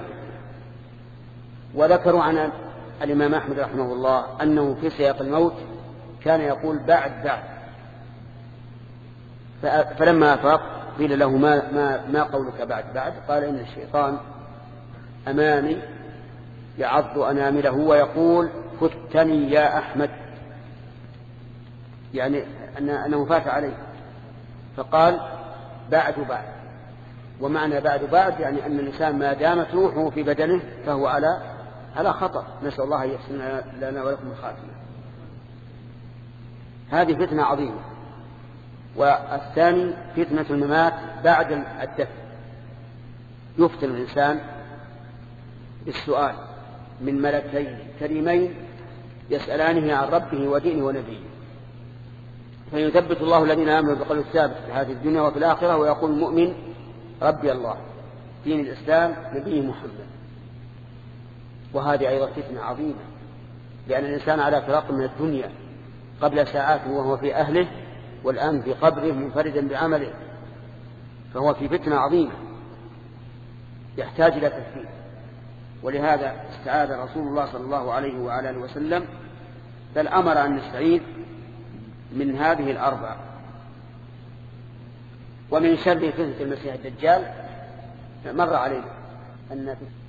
وذكروا عن الإمام أحمد رحمه الله أنه في سياق الموت كان يقول بعد، فلما أفاق قيل له ما قولك بعد؟ قال إن الشيطان أمامي يعض أنامله ويقول فتني يا أحمد، يعني أنه فات عليه، فقال بعد. ومعنى بعد يعني أن الإنسان ما دامت روحه في بدنه فهو على خطر، نسأل الله يحسن لنا ولكم الخاتمة. هذه فتنة عظيمة. والثاني فتنة الممات بعد الدفن، يفتن الإنسان بالسؤال من ملكين كريمين يسألانه عن ربه ودينه ونبيه، فيثبت الله الذين آمنوا بالقول الثابت في هذه الدنيا وفي الآخرة، ويقول المؤمن ربي الله دين الإسلام نبيه محمد. وهذه أيضا فتنة عظيمة، لأن الإنسان على فراق من الدنيا قبل ساعات وهو في أهله، والآن في قبره منفردا بعمله، فهو في فتنة عظيمة يحتاج إلى تفكير. ولهذا استعاذ رسول الله صلى الله عليه وعلى آله وسلم، بل أمر أن نستعيذ من هذه الأربع. ومن شر فتنة المسيح الدجال مر علينا أن